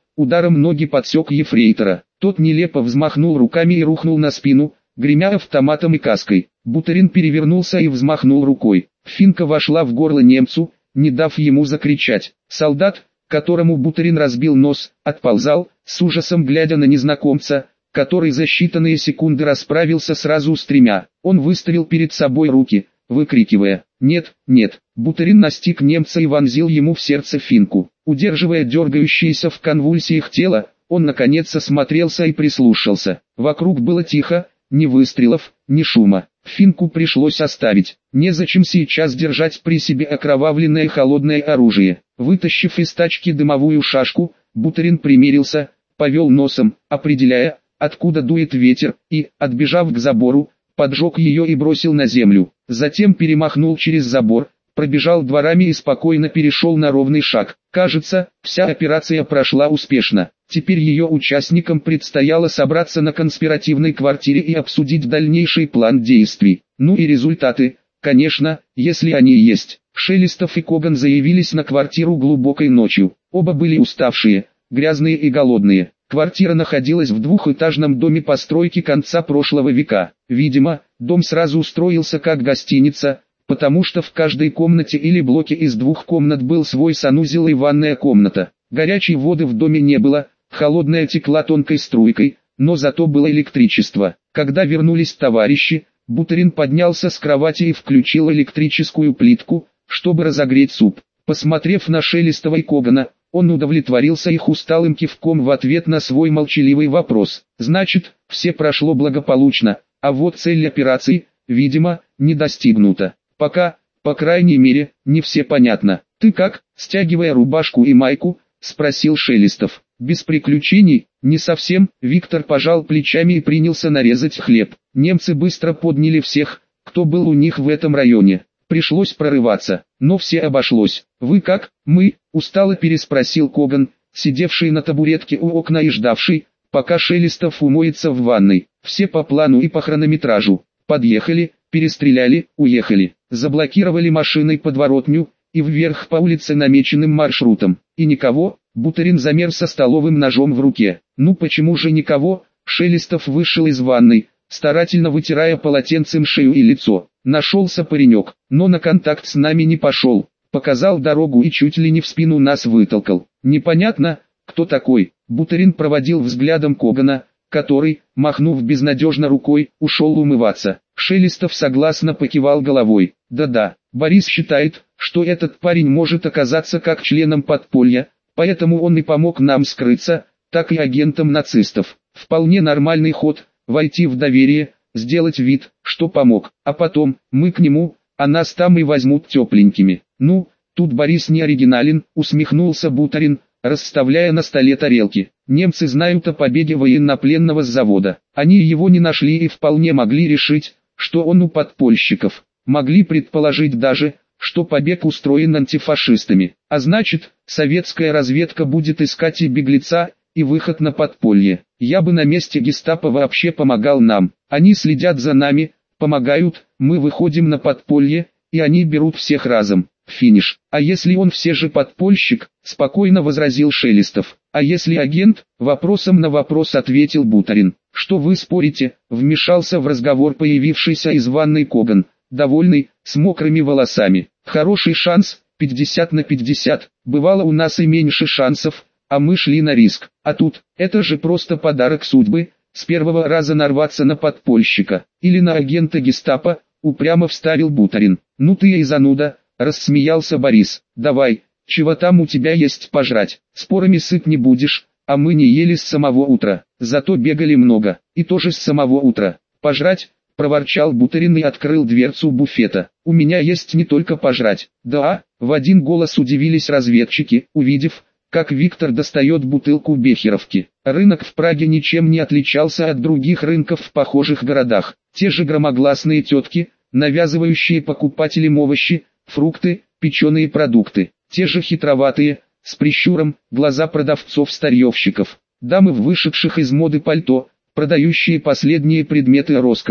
ударом ноги подсек ефрейтора. Тот нелепо взмахнул руками и рухнул на спину, гремя автоматом и каской. Буторин перевернулся и взмахнул рукой. Финка вошла в горло немцу, не дав ему закричать. Солдат, которому Буторин разбил нос, отползал, с ужасом глядя на незнакомца, который за считанные секунды расправился сразу с тремя. Он выставил перед собой руки, выкрикивая: «Нет, нет!» Буторин настиг немца и вонзил ему в сердце финку. Удерживая дергающееся в конвульсиях тело, он наконец осмотрелся и прислушался. Вокруг было тихо, ни выстрелов, ни шума. Финку пришлось оставить. Незачем сейчас держать при себе окровавленное холодное оружие. Вытащив из тачки дымовую шашку, Буторин примерился, повел носом, определяя, откуда дует ветер, и, отбежав к забору, поджег ее и бросил на землю. Затем перемахнул через забор, пробежал дворами и спокойно перешел на ровный шаг. Кажется, вся операция прошла успешно. Теперь ее участникам предстояло собраться на конспиративной квартире и обсудить дальнейший план действий. Ну и результаты, конечно, если они есть. Шелестов и Коган заявились на квартиру глубокой ночью. Оба были уставшие, грязные и голодные. Квартира находилась в двухэтажном доме постройки конца прошлого века. Видимо, дом сразу устроился как гостиница, потому что в каждой комнате или блоке из двух комнат был свой санузел и ванная комната. Горячей воды в доме не было, холодная текла тонкой струйкой, но зато было электричество. Когда вернулись товарищи, Буторин поднялся с кровати и включил электрическую плитку, чтобы разогреть суп. Посмотрев на Шелестова и Когана, он удовлетворился их усталым кивком в ответ на свой молчаливый вопрос. Значит, все прошло благополучно, а вот цель операции, видимо, не достигнута. Пока, по крайней мере, не все понятно. «Ты как?» — стягивая рубашку и майку, спросил Шелестов. «Без приключений?» «Не совсем». Виктор пожал плечами и принялся нарезать хлеб. Немцы быстро подняли всех, кто был у них в этом районе. Пришлось прорываться, но все обошлось. «Вы как?» «Мы», — устало переспросил Коган, сидевший на табуретке у окна и ждавший, пока Шелестов умоется в ванной. «Все по плану и по хронометражу. Подъехали, перестреляли, уехали. Заблокировали машиной подворотню и вверх по улице намеченным маршрутом. И никого». Буторин замер со столовым ножом в руке. «Ну почему же никого?» Шелестов вышел из ванной, старательно вытирая полотенцем шею и лицо. «Нашелся паренек, но на контакт с нами не пошел. Показал дорогу и чуть ли не в спину нас вытолкал. Непонятно, кто такой». Буторин проводил взглядом Когана, который, махнув безнадежно рукой, ушел умываться. Шелестов согласно покивал головой. «Да-да, Борис считает, что этот парень может оказаться как членом подполья, поэтому он и помог нам скрыться, так и агентам нацистов. Вполне нормальный ход, войти в доверие, сделать вид, что помог, а потом, мы к нему, а нас там и возьмут тепленькими». «Ну, тут Борис не оригинален», усмехнулся Буторин, расставляя на столе тарелки. «Немцы знают о побеге военнопленного с завода. Они его не нашли и вполне могли решить, что он у подпольщиков. Могли предположить даже, что побег устроен антифашистами. А значит, советская разведка будет искать и беглеца, и выход на подполье. Я бы на месте гестапо вообще помогал нам. Они следят за нами, помогают, мы выходим на подполье, и они берут всех разом. Финиш. А если он все же подпольщик?» — спокойно возразил Шелестов. «А если агент?» — вопросом на вопрос ответил Буторин. «Что вы спорите?» — вмешался в разговор появившийся из ванной Коган, довольный, с мокрыми волосами. «Хороший шанс, 50 на 50, бывало у нас и меньше шансов, а мы шли на риск. А тут, это же просто подарок судьбы, с первого раза нарваться на подпольщика, или на агента гестапо», — упрямо вставил Буторин. «Ну ты и зануда», — рассмеялся Борис. «Давай, чего там у тебя есть пожрать? Спорами сыт не будешь, а мы не ели с самого утра, зато бегали много, и тоже с самого утра. Пожрать?» — проворчал Буторин и открыл дверцу буфета. «У меня есть не только пожрать». «Да?» — в один голос удивились разведчики, увидев, как Виктор достает бутылку бехеровки. Рынок в Праге ничем не отличался от других рынков в похожих городах. Те же громогласные тетки, навязывающие покупателям овощи, фрукты, печеные продукты. Те же хитроватые, с прищуром, глаза продавцов-старьевщиков. Дамы в вышедших из моды пальто, продающие последние предметы роскоши.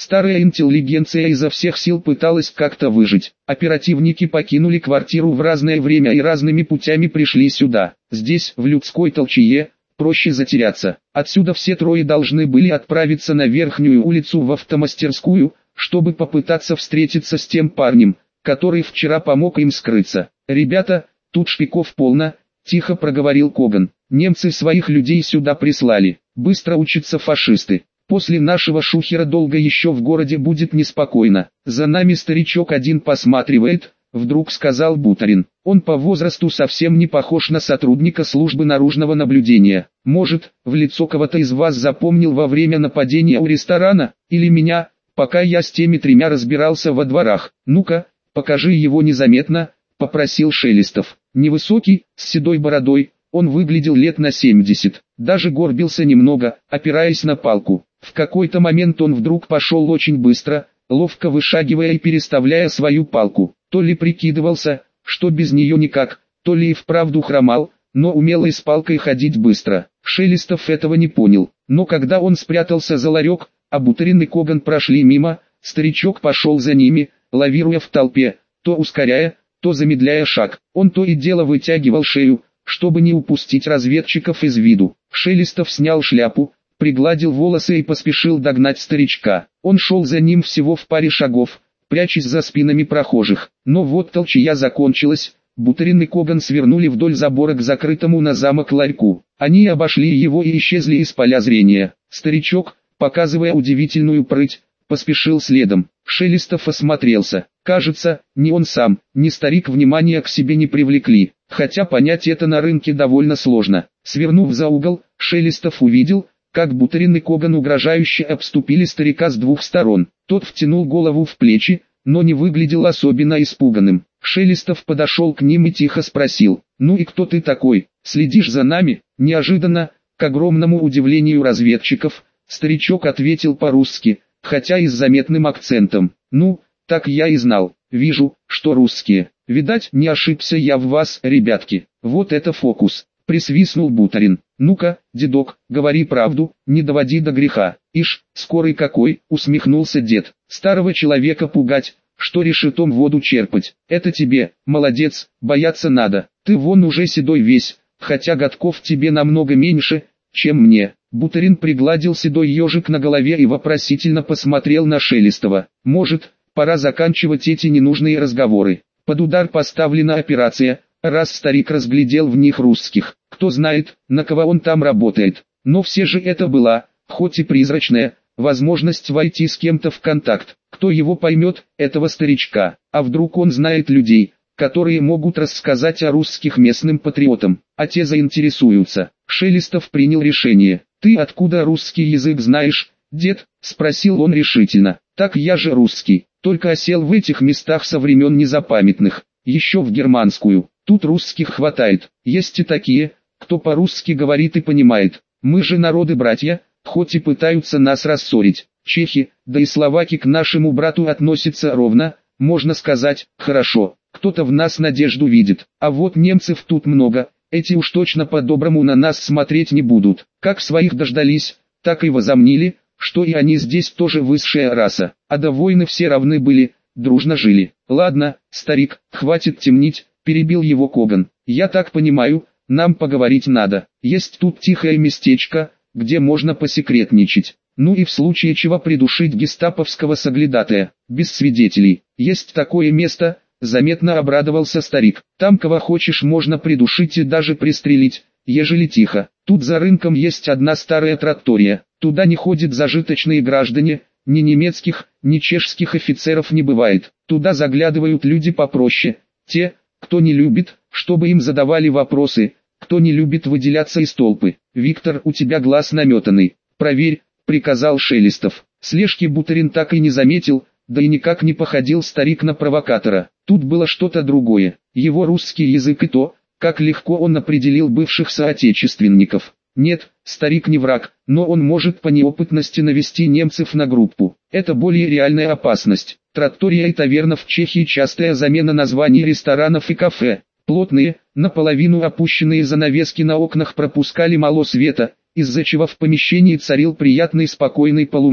Старая интеллигенция изо всех сил пыталась как-то выжить. Оперативники покинули квартиру в разное время и разными путями пришли сюда. Здесь, в людской толчее, проще затеряться. Отсюда все трое должны были отправиться на верхнюю улицу в автомастерскую, чтобы попытаться встретиться с тем парнем, который вчера помог им скрыться. «Ребята, тут шпиков полно», — тихо проговорил Коган. «Немцы своих людей сюда прислали. Быстро учатся фашисты. После нашего шухера долго еще в городе будет неспокойно. За нами старичок один посматривает», — вдруг сказал Бутарин. «Он по возрасту совсем не похож на сотрудника службы наружного наблюдения. Может, в лицо кого-то из вас запомнил во время нападения у ресторана, или меня, пока я с теми тремя разбирался во дворах. Ну-ка, покажи его незаметно», — попросил Шелестов. Невысокий, с седой бородой, он выглядел лет на 70, даже горбился немного, опираясь на палку. В какой-то момент он вдруг пошел очень быстро, ловко вышагивая и переставляя свою палку. То ли прикидывался, что без нее никак, то ли и вправду хромал, но умел и с палкой ходить быстро. Шелестов этого не понял, но когда он спрятался за ларек, а Бутарин и Коган прошли мимо, старичок пошел за ними, лавируя в толпе, то ускоряя, то замедляя шаг. Он то и дело вытягивал шею, чтобы не упустить разведчиков из виду. Шелестов снял шляпу, пригладил волосы и поспешил догнать старичка. Он шел за ним всего в паре шагов, прячась за спинами прохожих. Но вот толчья закончилась, Бутарин и Коган свернули вдоль забора к закрытому на замок ларьку. Они обошли его и исчезли из поля зрения. Старичок, показывая удивительную прыть, поспешил следом. Шелестов осмотрелся. Кажется, ни он сам, ни старик внимания к себе не привлекли, хотя понять это на рынке довольно сложно. Свернув за угол, Шелестов увидел, как Бутарин и Коган угрожающе обступили старика с двух сторон. Тот втянул голову в плечи, но не выглядел особенно испуганным. Шелестов подошел к ним и тихо спросил: «Ну и кто ты такой? Следишь за нами?» Неожиданно, к огромному удивлению разведчиков, старичок ответил по-русски, хотя и с заметным акцентом. «Ну, так я и знал. Вижу, что русские. Видать, не ошибся я в вас, ребятки. Вот это фокус», — присвистнул Бутарин. «Ну-ка, дедок, говори правду, не доводи до греха». «Ишь, скорый какой», — усмехнулся дед. «Старого человека пугать, что решетом воду черпать. Это тебе, молодец, бояться надо. Ты вон уже седой весь, хотя годков тебе намного меньше, чем мне». Бутарин пригладил седой ежик на голове и вопросительно посмотрел на Шелестова. «Может, пора заканчивать эти ненужные разговоры. Под удар поставлена операция, раз старик разглядел в них русских. Кто знает, на кого он там работает. Но все же это была, хоть и призрачная, возможность войти с кем-то в контакт. Кто его поймет, этого старичка? А вдруг он знает людей, которые могут рассказать о русских местным патриотам, а те заинтересуются?» Шелестов принял решение. «Ты откуда русский язык знаешь, дед?» — спросил он решительно. «Так я же русский, только осел в этих местах со времен незапамятных, еще в германскую. Тут русских хватает, есть и такие, кто по-русски говорит и понимает. Мы же народы-братья, хоть и пытаются нас рассорить. Чехи, да и словаки к нашему брату относятся ровно, можно сказать, хорошо. Кто-то в нас надежду видит, а вот немцев тут много, эти уж точно по-доброму на нас смотреть не будут. Как своих дождались, так и возомнили, что и они здесь тоже высшая раса, а до войны все равны были, дружно жили». «Ладно, старик, хватит темнить», — перебил его Коган. «Я так понимаю, нам поговорить надо. Есть тут тихое местечко, где можно посекретничать. Ну и в случае чего придушить гестаповского соглядатая, без свидетелей. Есть такое место», — заметно обрадовался старик. «Там кого хочешь можно придушить и даже пристрелить, ежели тихо. Тут за рынком есть одна старая траттория. Туда не ходят зажиточные граждане, ни немецких, ни чешских офицеров не бывает. Туда заглядывают люди попроще, те, кто не любит, чтобы им задавали вопросы, кто не любит выделяться из толпы. Виктор, у тебя глаз наметанный, проверь», — приказал Шелестов. Слежки Бутарин так и не заметил, да и никак не походил старик на провокатора. Тут было что-то другое. Его русский язык и то, как легко он определил бывших соотечественников. Нет, старик не враг, но он может по неопытности навести немцев на группу. Это более реальная опасность. Траттория и таверна в Чехии — частая замена названий ресторанов и кафе. Плотные, наполовину опущенные занавески на окнах пропускали мало света, из-за чего в помещении царил приятный спокойный полумрак.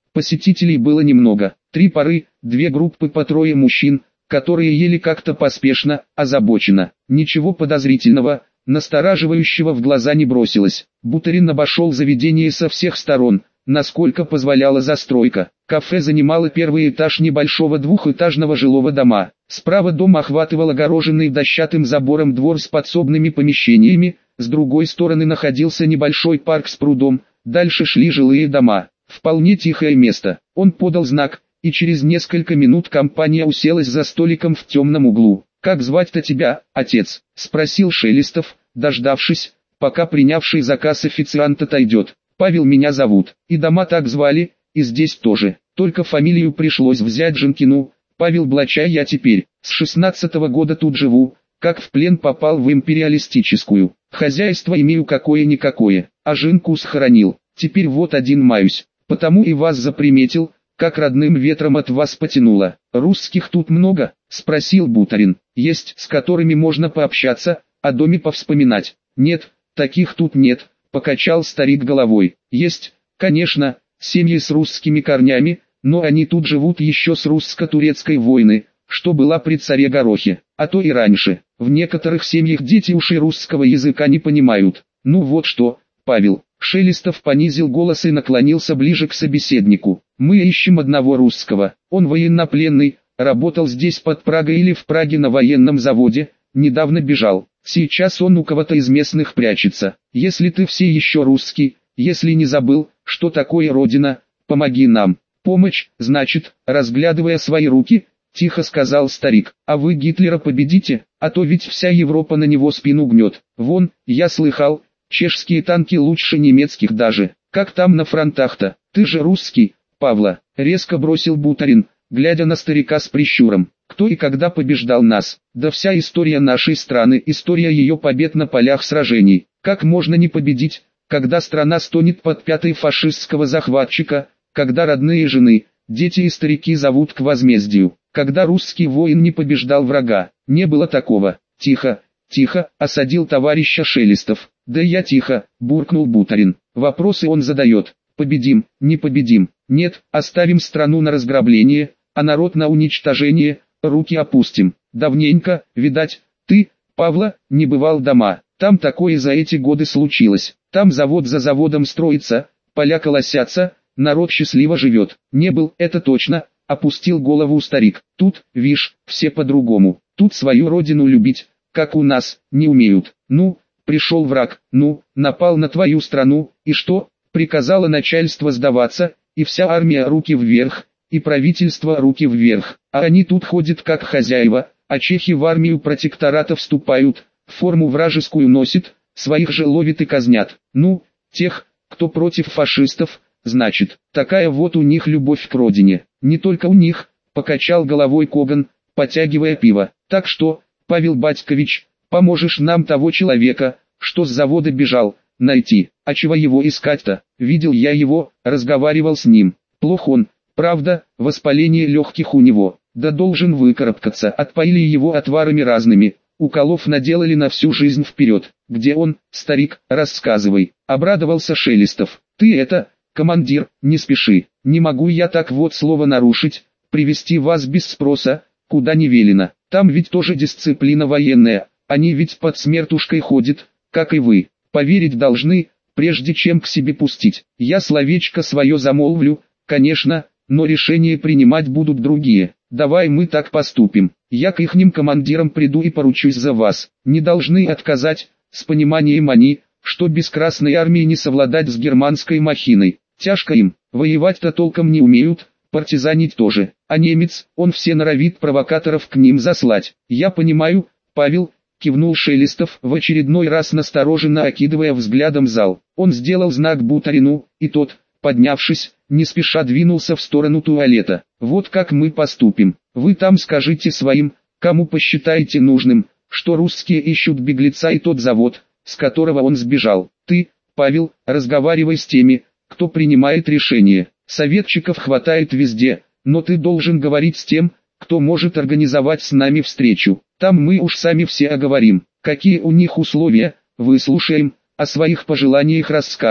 Посетителей было немного. 3 пары, 2 группы по 3 мужчин, которые ели как-то поспешно, озабоченно. Ничего подозрительного, настораживающего в глаза не бросилось. Бутарин обошел заведение со всех сторон, насколько позволяла застройка. Кафе занимало первый этаж небольшого двухэтажного жилого дома. Справа дом охватывал огороженный дощатым забором двор с подсобными помещениями, с другой стороны находился небольшой парк с прудом, дальше шли жилые дома. Вполне тихое место. Он подал знак, и через несколько минут компания уселась за столиком в темном углу. «Как звать-то тебя, отец?» – спросил Шелестов, дождавшись, пока принявший заказ официант отойдет. «Павел меня зовут, и дома так звали, и здесь тоже, только фамилию пришлось взять Женкину, Павел Блачай я теперь, с 16-го года тут живу, как в плен попал в империалистическую, хозяйство имею какое-никакое, а Женку схоронил, теперь вот один маюсь, потому и вас заприметил, как родным ветром от вас потянуло. Русских тут много?» – спросил Бутарин. «Есть, с которыми можно пообщаться, о доме повспоминать?» «Нет, таких тут нет», – покачал старик головой. «Есть, конечно, семьи с русскими корнями, но они тут живут еще с русско-турецкой войны, что была при царе Горохе, а то и раньше. В некоторых семьях дети уши русского языка не понимают. Ну вот что, Павел». Шелестов понизил голос и наклонился ближе к собеседнику. «Мы ищем одного русского, он военнопленный, работал здесь под Прагой или в Праге на военном заводе, недавно бежал. Сейчас он у кого-то из местных прячется. Если ты все еще русский, если не забыл, что такое родина, помоги нам». «Помощь, значит», разглядывая свои руки, тихо сказал старик. «А вы Гитлера победите, а то ведь вся Европа на него спину гнет. Вон, я слыхал, чешские танки лучше немецких даже. Как там на фронтах-то? Ты же русский, Павла», резко бросил Бутарин, глядя на старика с прищуром. «Кто и когда побеждал нас? Да вся история нашей страны, история ее побед на полях сражений. Как можно не победить, когда страна стонет под пятой фашистского захватчика, когда родные жены, дети и старики зовут к возмездию, когда русский воин не побеждал врага? Не было такого». «Тихо, тихо», осадил товарища Шелестов. «Да я тихо», буркнул Бутарин. «Вопросы он задает. Победим, не победим. Нет, оставим страну на разграбление, а народ на уничтожение, руки опустим. Давненько, видать, ты, Павла, не бывал дома. Там такое за эти годы случилось. Там завод за заводом строится, поля колосятся, народ счастливо живет». «Не был, это точно», опустил голову старик. «Тут, вишь, все по-другому. Тут свою родину любить, как у нас, не умеют. Ну, пришел враг, ну, напал на твою страну, и что?» Приказало начальство сдаваться, и вся армия руки вверх, и правительство руки вверх. А они тут ходят как хозяева, а чехи в армию протектората вступают, форму вражескую носят, своих же ловят и казнят. Ну, тех, кто против фашистов, значит, такая вот у них любовь к родине. Не только у них, покачал головой Коган, потягивая пиво. «Так что, Павел Батькович, поможешь нам того человека, что с завода бежал, найти?» «А чего его искать-то? Видел я его, разговаривал с ним. Плох он, правда, воспаление легких у него. Да должен выкарабкаться. Отпоили его отварами разными, уколов наделали на всю жизнь вперед. Где он, старик, рассказывай». Обрадовался Шелестов. «Ты это, командир, не спеши. Не могу я так вот слово нарушить, привести вас без спроса, куда не велено. Там ведь тоже дисциплина военная, они ведь под смертушкой ходят, как и вы. Поверить должны, прежде чем к себе пустить. Я словечко свое замолвлю, конечно, но решения принимать будут другие. Давай мы так поступим. Я к ихним командирам приду и поручусь за вас. Не должны отказать, с пониманием они, что без Красной Армии не совладать с германской махиной. Тяжко им, воевать-то толком не умеют, партизанить тоже. А немец, он все норовит провокаторов к ним заслать. Я понимаю, Павел, кивнул Шелестов, в очередной раз настороженно окидывая взглядом зал. Он сделал знак Бутарину, и тот, поднявшись, не спеша двинулся в сторону туалета. «Вот как мы поступим. Вы там скажите своим, кому посчитаете нужным, что русские ищут беглеца и тот завод, с которого он сбежал. Ты, Павел, разговаривай с теми, кто принимает решение. Советчиков хватает везде, но ты должен говорить с тем, кто может организовать с нами встречу. Там мы уж сами все оговорим, какие у них условия, выслушаем, о своих пожеланиях расскажем.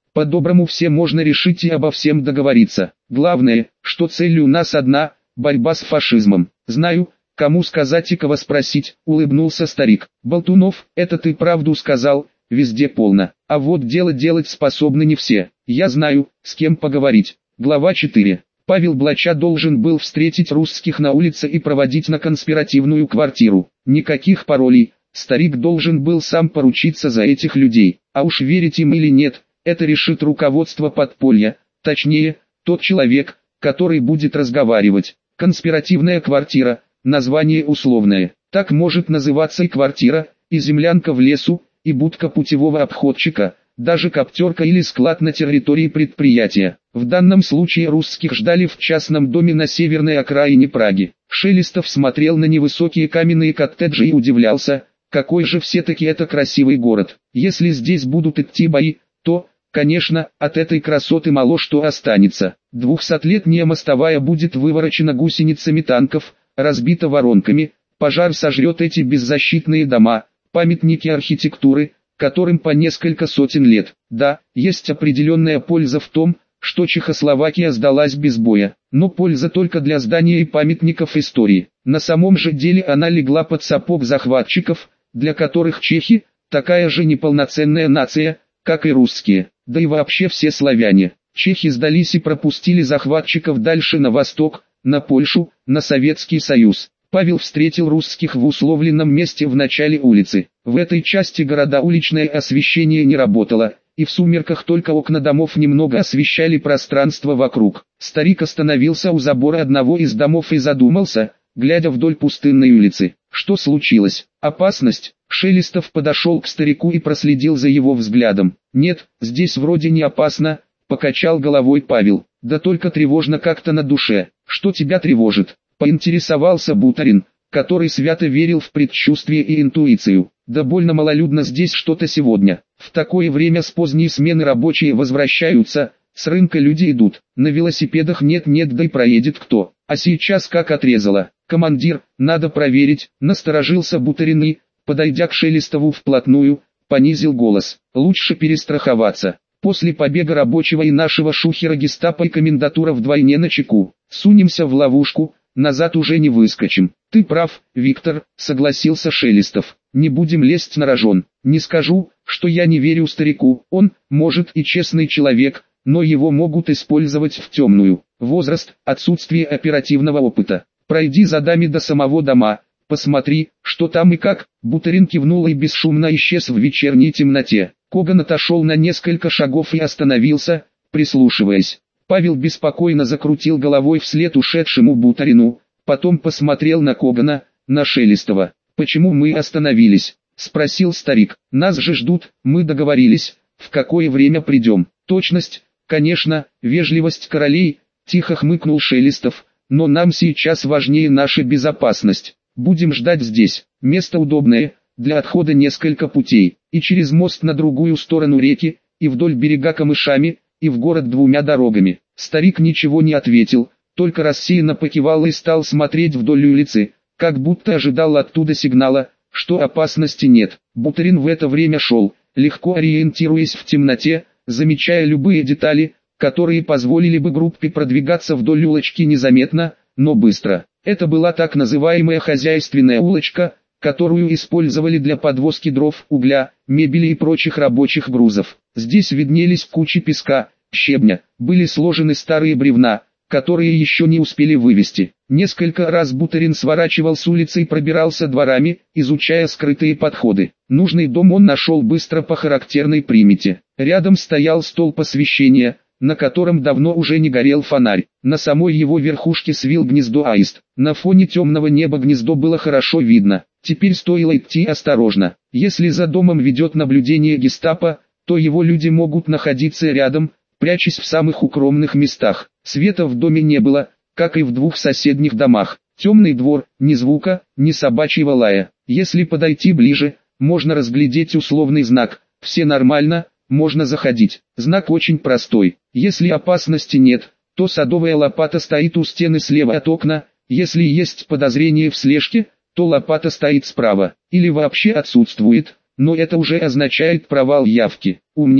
По-доброму все можно решить и обо всем договориться. Главное, что цель у нас одна – борьба с фашизмом. Знаю, кому сказать и кого спросить, улыбнулся старик. Болтунов, это ты правду сказал, везде полно. А вот дело делать способны не все. Я знаю, с кем поговорить. Глава 4. Павел Блача должен был встретить русских на улице и проводить на конспиративную квартиру. Никаких паролей, старик должен был сам поручиться за этих людей. А уж верить им или нет, это решит руководство подполья, точнее, тот человек, который будет разговаривать. Конспиративная квартира, название условное. Так может называться и квартира, и землянка в лесу, и будка путевого обходчика, даже коптерка или склад на территории предприятия. В данном случае русских ждали в частном доме на северной окраине Праги. Шелестов смотрел на невысокие каменные коттеджи и удивлялся, какой же все-таки это красивый город. Если здесь будут идти бои, то, конечно, от этой красоты мало что останется. 200-летняя мостовая будет выворочена гусеницами танков, разбита воронками, пожар сожрет эти беззащитные дома, памятники архитектуры, которым по несколько сотен лет. Да, есть определенная польза в том, что Чехословакия сдалась без боя, но польза только для здания и памятников истории. На самом же деле она легла под сапог захватчиков, для которых чехи – такая же неполноценная нация, как и русские, да и вообще все славяне. Чехи сдались и пропустили захватчиков дальше на восток, на Польшу, на Советский Союз. Павел встретил русских в условленном месте в начале улицы. В этой части города уличное освещение не работало, и в сумерках только окна домов немного освещали пространство вокруг. Старик остановился у забора одного из домов и задумался, глядя вдоль пустынной улицы. Что случилось? Опасность? Шелестов подошел к старику и проследил за его взглядом. Нет, здесь вроде не опасно, покачал головой Павел. Да только тревожно как-то на душе. Что тебя тревожит? Поинтересовался Бутарин, который свято верил в предчувствие и интуицию. Да больно малолюдно здесь что-то сегодня. В такое время с поздней смены рабочие возвращаются, с рынка люди идут. На велосипедах нет-нет, да и проедет кто. А сейчас как отрезало. Командир, надо проверить, насторожился Бутарин и, подойдя к Шелестову вплотную, понизил голос. Лучше перестраховаться. После побега рабочего и нашего шухера гестапо и комендатура вдвойне начеку. Сунемся в ловушку, назад уже не выскочим. Ты прав, Виктор, согласился Шелестов. Не будем лезть на рожон. Не скажу, что я не верю старику. Он, может, и честный человек, но его могут использовать в темную. Возраст, отсутствие оперативного опыта. Пройди за даме до самого дома, посмотри, что там и как. Бутарин кивнул и бесшумно исчез в вечерней темноте. Коган отошел на несколько шагов и остановился, прислушиваясь. Павел беспокойно закрутил головой вслед ушедшему Бутарину, потом посмотрел на Когана, на Шелестова. «Почему мы остановились?» – спросил старик. «Нас же ждут, мы договорились, в какое время придем». «Точность, конечно, вежливость королей», – тихо хмыкнул Шелестов, «но нам сейчас важнее наша безопасность. Будем ждать здесь, место удобное, для отхода несколько путей, и через мост на другую сторону реки, и вдоль берега камышами, и в город двумя дорогами». Старик ничего не ответил, только рассеянно покивал и стал смотреть вдоль улицы, как будто ожидал оттуда сигнала, что опасности нет. Бутарин в это время шел, легко ориентируясь в темноте, замечая любые детали, которые позволили бы группе продвигаться вдоль улочки незаметно, но быстро. Это была так называемая хозяйственная улочка, которую использовали для подвозки дров, угля, мебели и прочих рабочих грузов. Здесь виднелись кучи песка, щебня, были сложены старые бревна, которые еще не успели вывести. Несколько раз Бутарин сворачивал с улицы и пробирался дворами, изучая скрытые подходы. Нужный дом он нашел быстро по характерной примете. Рядом стоял столб освещения, на котором давно уже не горел фонарь. На самой его верхушке свил гнездо аист. На фоне темного неба гнездо было хорошо видно. Теперь стоило идти осторожно. Если за домом ведет наблюдение гестапо, то его люди могут находиться рядом, прячась в самых укромных местах. Света в доме не было, как и в двух соседних домах. Темный двор, ни звука, ни собачьего лая. Если подойти ближе, можно разглядеть условный знак «Все нормально», можно заходить. Знак очень простой. Если опасности нет, то садовая лопата стоит у стены слева от окна, если есть подозрение в слежке, то лопата стоит справа, или вообще отсутствует, но это уже означает провал явки. Умники,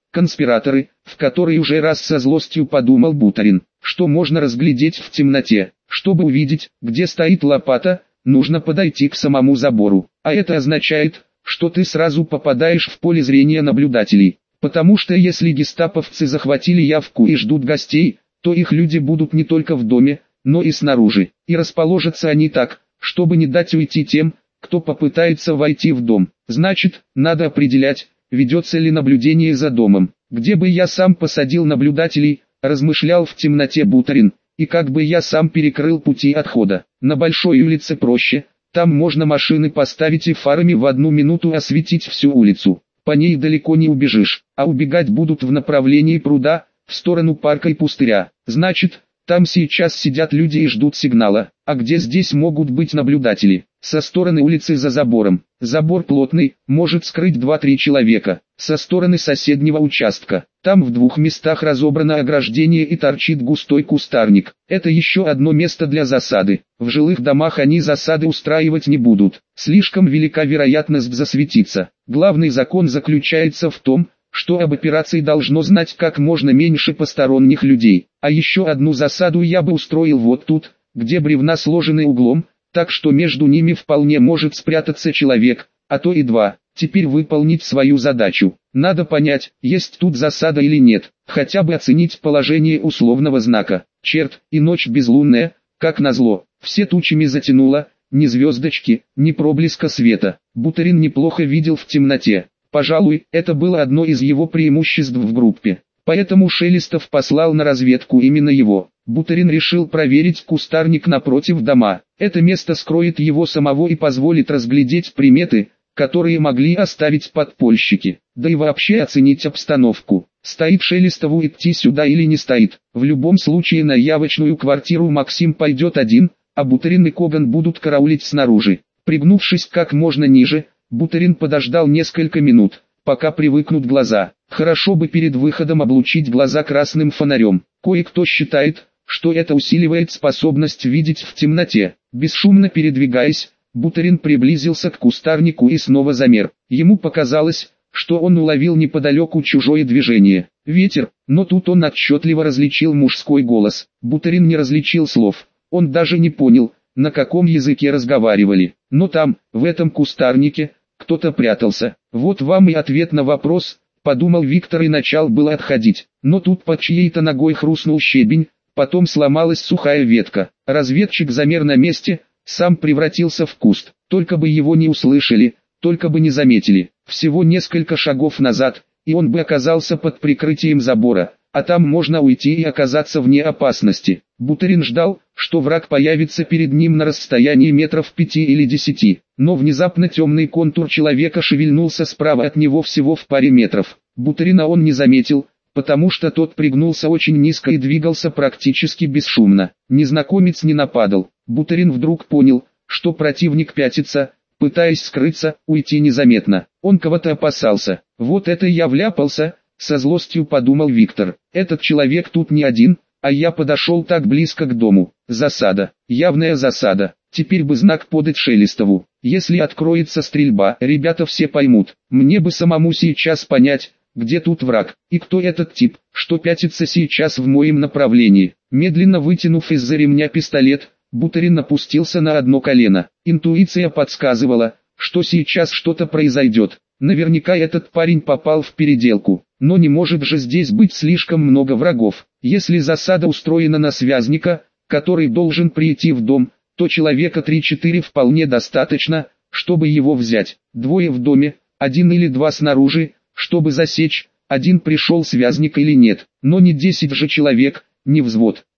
конспираторы, в который уже раз со злостью подумал Бутарин. Что можно разглядеть в темноте? Чтобы увидеть, где стоит лопата, нужно подойти к самому забору. А это означает, что ты сразу попадаешь в поле зрения наблюдателей. Потому что если гестаповцы захватили явку и ждут гостей, то их люди будут не только в доме, но и снаружи. И расположатся они так, чтобы не дать уйти тем, кто попытается войти в дом. Значит, надо определять, ведется ли наблюдение за домом. Где бы я сам посадил наблюдателей, размышлял в темноте Бутарин, и как бы я сам перекрыл пути отхода. На большой улице проще, там можно машины поставить и фарами в 1 минуту осветить всю улицу. По ней далеко не убежишь, а убегать будут в направлении пруда, в сторону парка и пустыря. Значит, там сейчас сидят люди и ждут сигнала. А где здесь могут быть наблюдатели? Со стороны улицы за забором. Забор плотный, может скрыть 2-3 человека. Со стороны соседнего участка. Там в 2 местах разобрано ограждение и торчит густой кустарник. Это еще одно место для засады. В жилых домах они засады устраивать не будут. Слишком велика вероятность засветиться. Главный закон заключается в том, что об операции должно знать как можно меньше посторонних людей. А еще одну засаду я бы устроил вот тут, где бревна сложены углом, так что между ними вполне может спрятаться человек, а то и 2. Теперь выполнить свою задачу. Надо понять, есть тут засада или нет, хотя бы оценить положение условного знака. Черт, и ночь безлунная, как назло, все тучами затянуло, ни звездочки, ни проблеска света. Бутарин неплохо видел в темноте. Пожалуй, это было одно из его преимуществ в группе. Поэтому Шелестов послал на разведку именно его. Бутарин решил проверить кустарник напротив дома. Это место скроет его самого и позволит разглядеть приметы, которые могли оставить подпольщики. Да и вообще оценить обстановку. Стоит Шелестову идти сюда или не стоит. В любом случае на явочную квартиру Максим пойдет один, а Бутарин и Коган будут караулить снаружи. Пригнувшись как можно ниже, Бутарин подождал несколько минут, пока привыкнут глаза. Хорошо бы перед выходом облучить глаза красным фонарем. Кое-кто считает, что это усиливает способность видеть в темноте. Бесшумно передвигаясь, Бутарин приблизился к кустарнику и снова замер. Ему показалось, что он уловил неподалеку чужое движение. Ветер, но тут он отчетливо различил мужской голос. Бутарин не различил слов. Он даже не понял, на каком языке разговаривали. Но там, в этом кустарнике, кто-то прятался. Вот вам и ответ на вопрос, подумал Виктор и начал было отходить. Но тут под чьей-то ногой хрустнул щебень, потом сломалась сухая ветка. Разведчик замер на месте, сам превратился в куст. Только бы его не услышали, только бы не заметили. Всего несколько шагов назад, и он бы оказался под прикрытием забора, а там можно уйти и оказаться вне опасности. Бутарин ждал, что враг появится перед ним на расстоянии метров 5 или 10, но внезапно темный контур человека шевельнулся справа от него всего в паре метров. Бутарина он не заметил, потому что тот пригнулся очень низко и двигался практически бесшумно. Незнакомец не нападал. Бутарин вдруг понял, что противник пятится, пытаясь скрыться, уйти незаметно. Он кого-то опасался. Вот это я вляпался, со злостью подумал Виктор. Этот человек тут не один, а я подошел так близко к дому. Засада, явная засада. Теперь бы знак подать Шелестову. Если откроется стрельба, ребята все поймут. Мне бы самому сейчас понять, где тут враг, и кто этот тип, что пятится сейчас в моем направлении. Медленно вытянув из-за ремня пистолет, Бутарин опустился на одно колено. Интуиция подсказывала, что сейчас что-то произойдет. Наверняка этот парень попал в переделку. Но не может же здесь быть слишком много врагов. Если засада устроена на связника, который должен прийти в дом, то человека 3-4 вполне достаточно, чтобы его взять. 2 в доме, 1 или 2 снаружи, чтобы засечь, один пришел связник или нет. Но не 10 же человек, не взвод.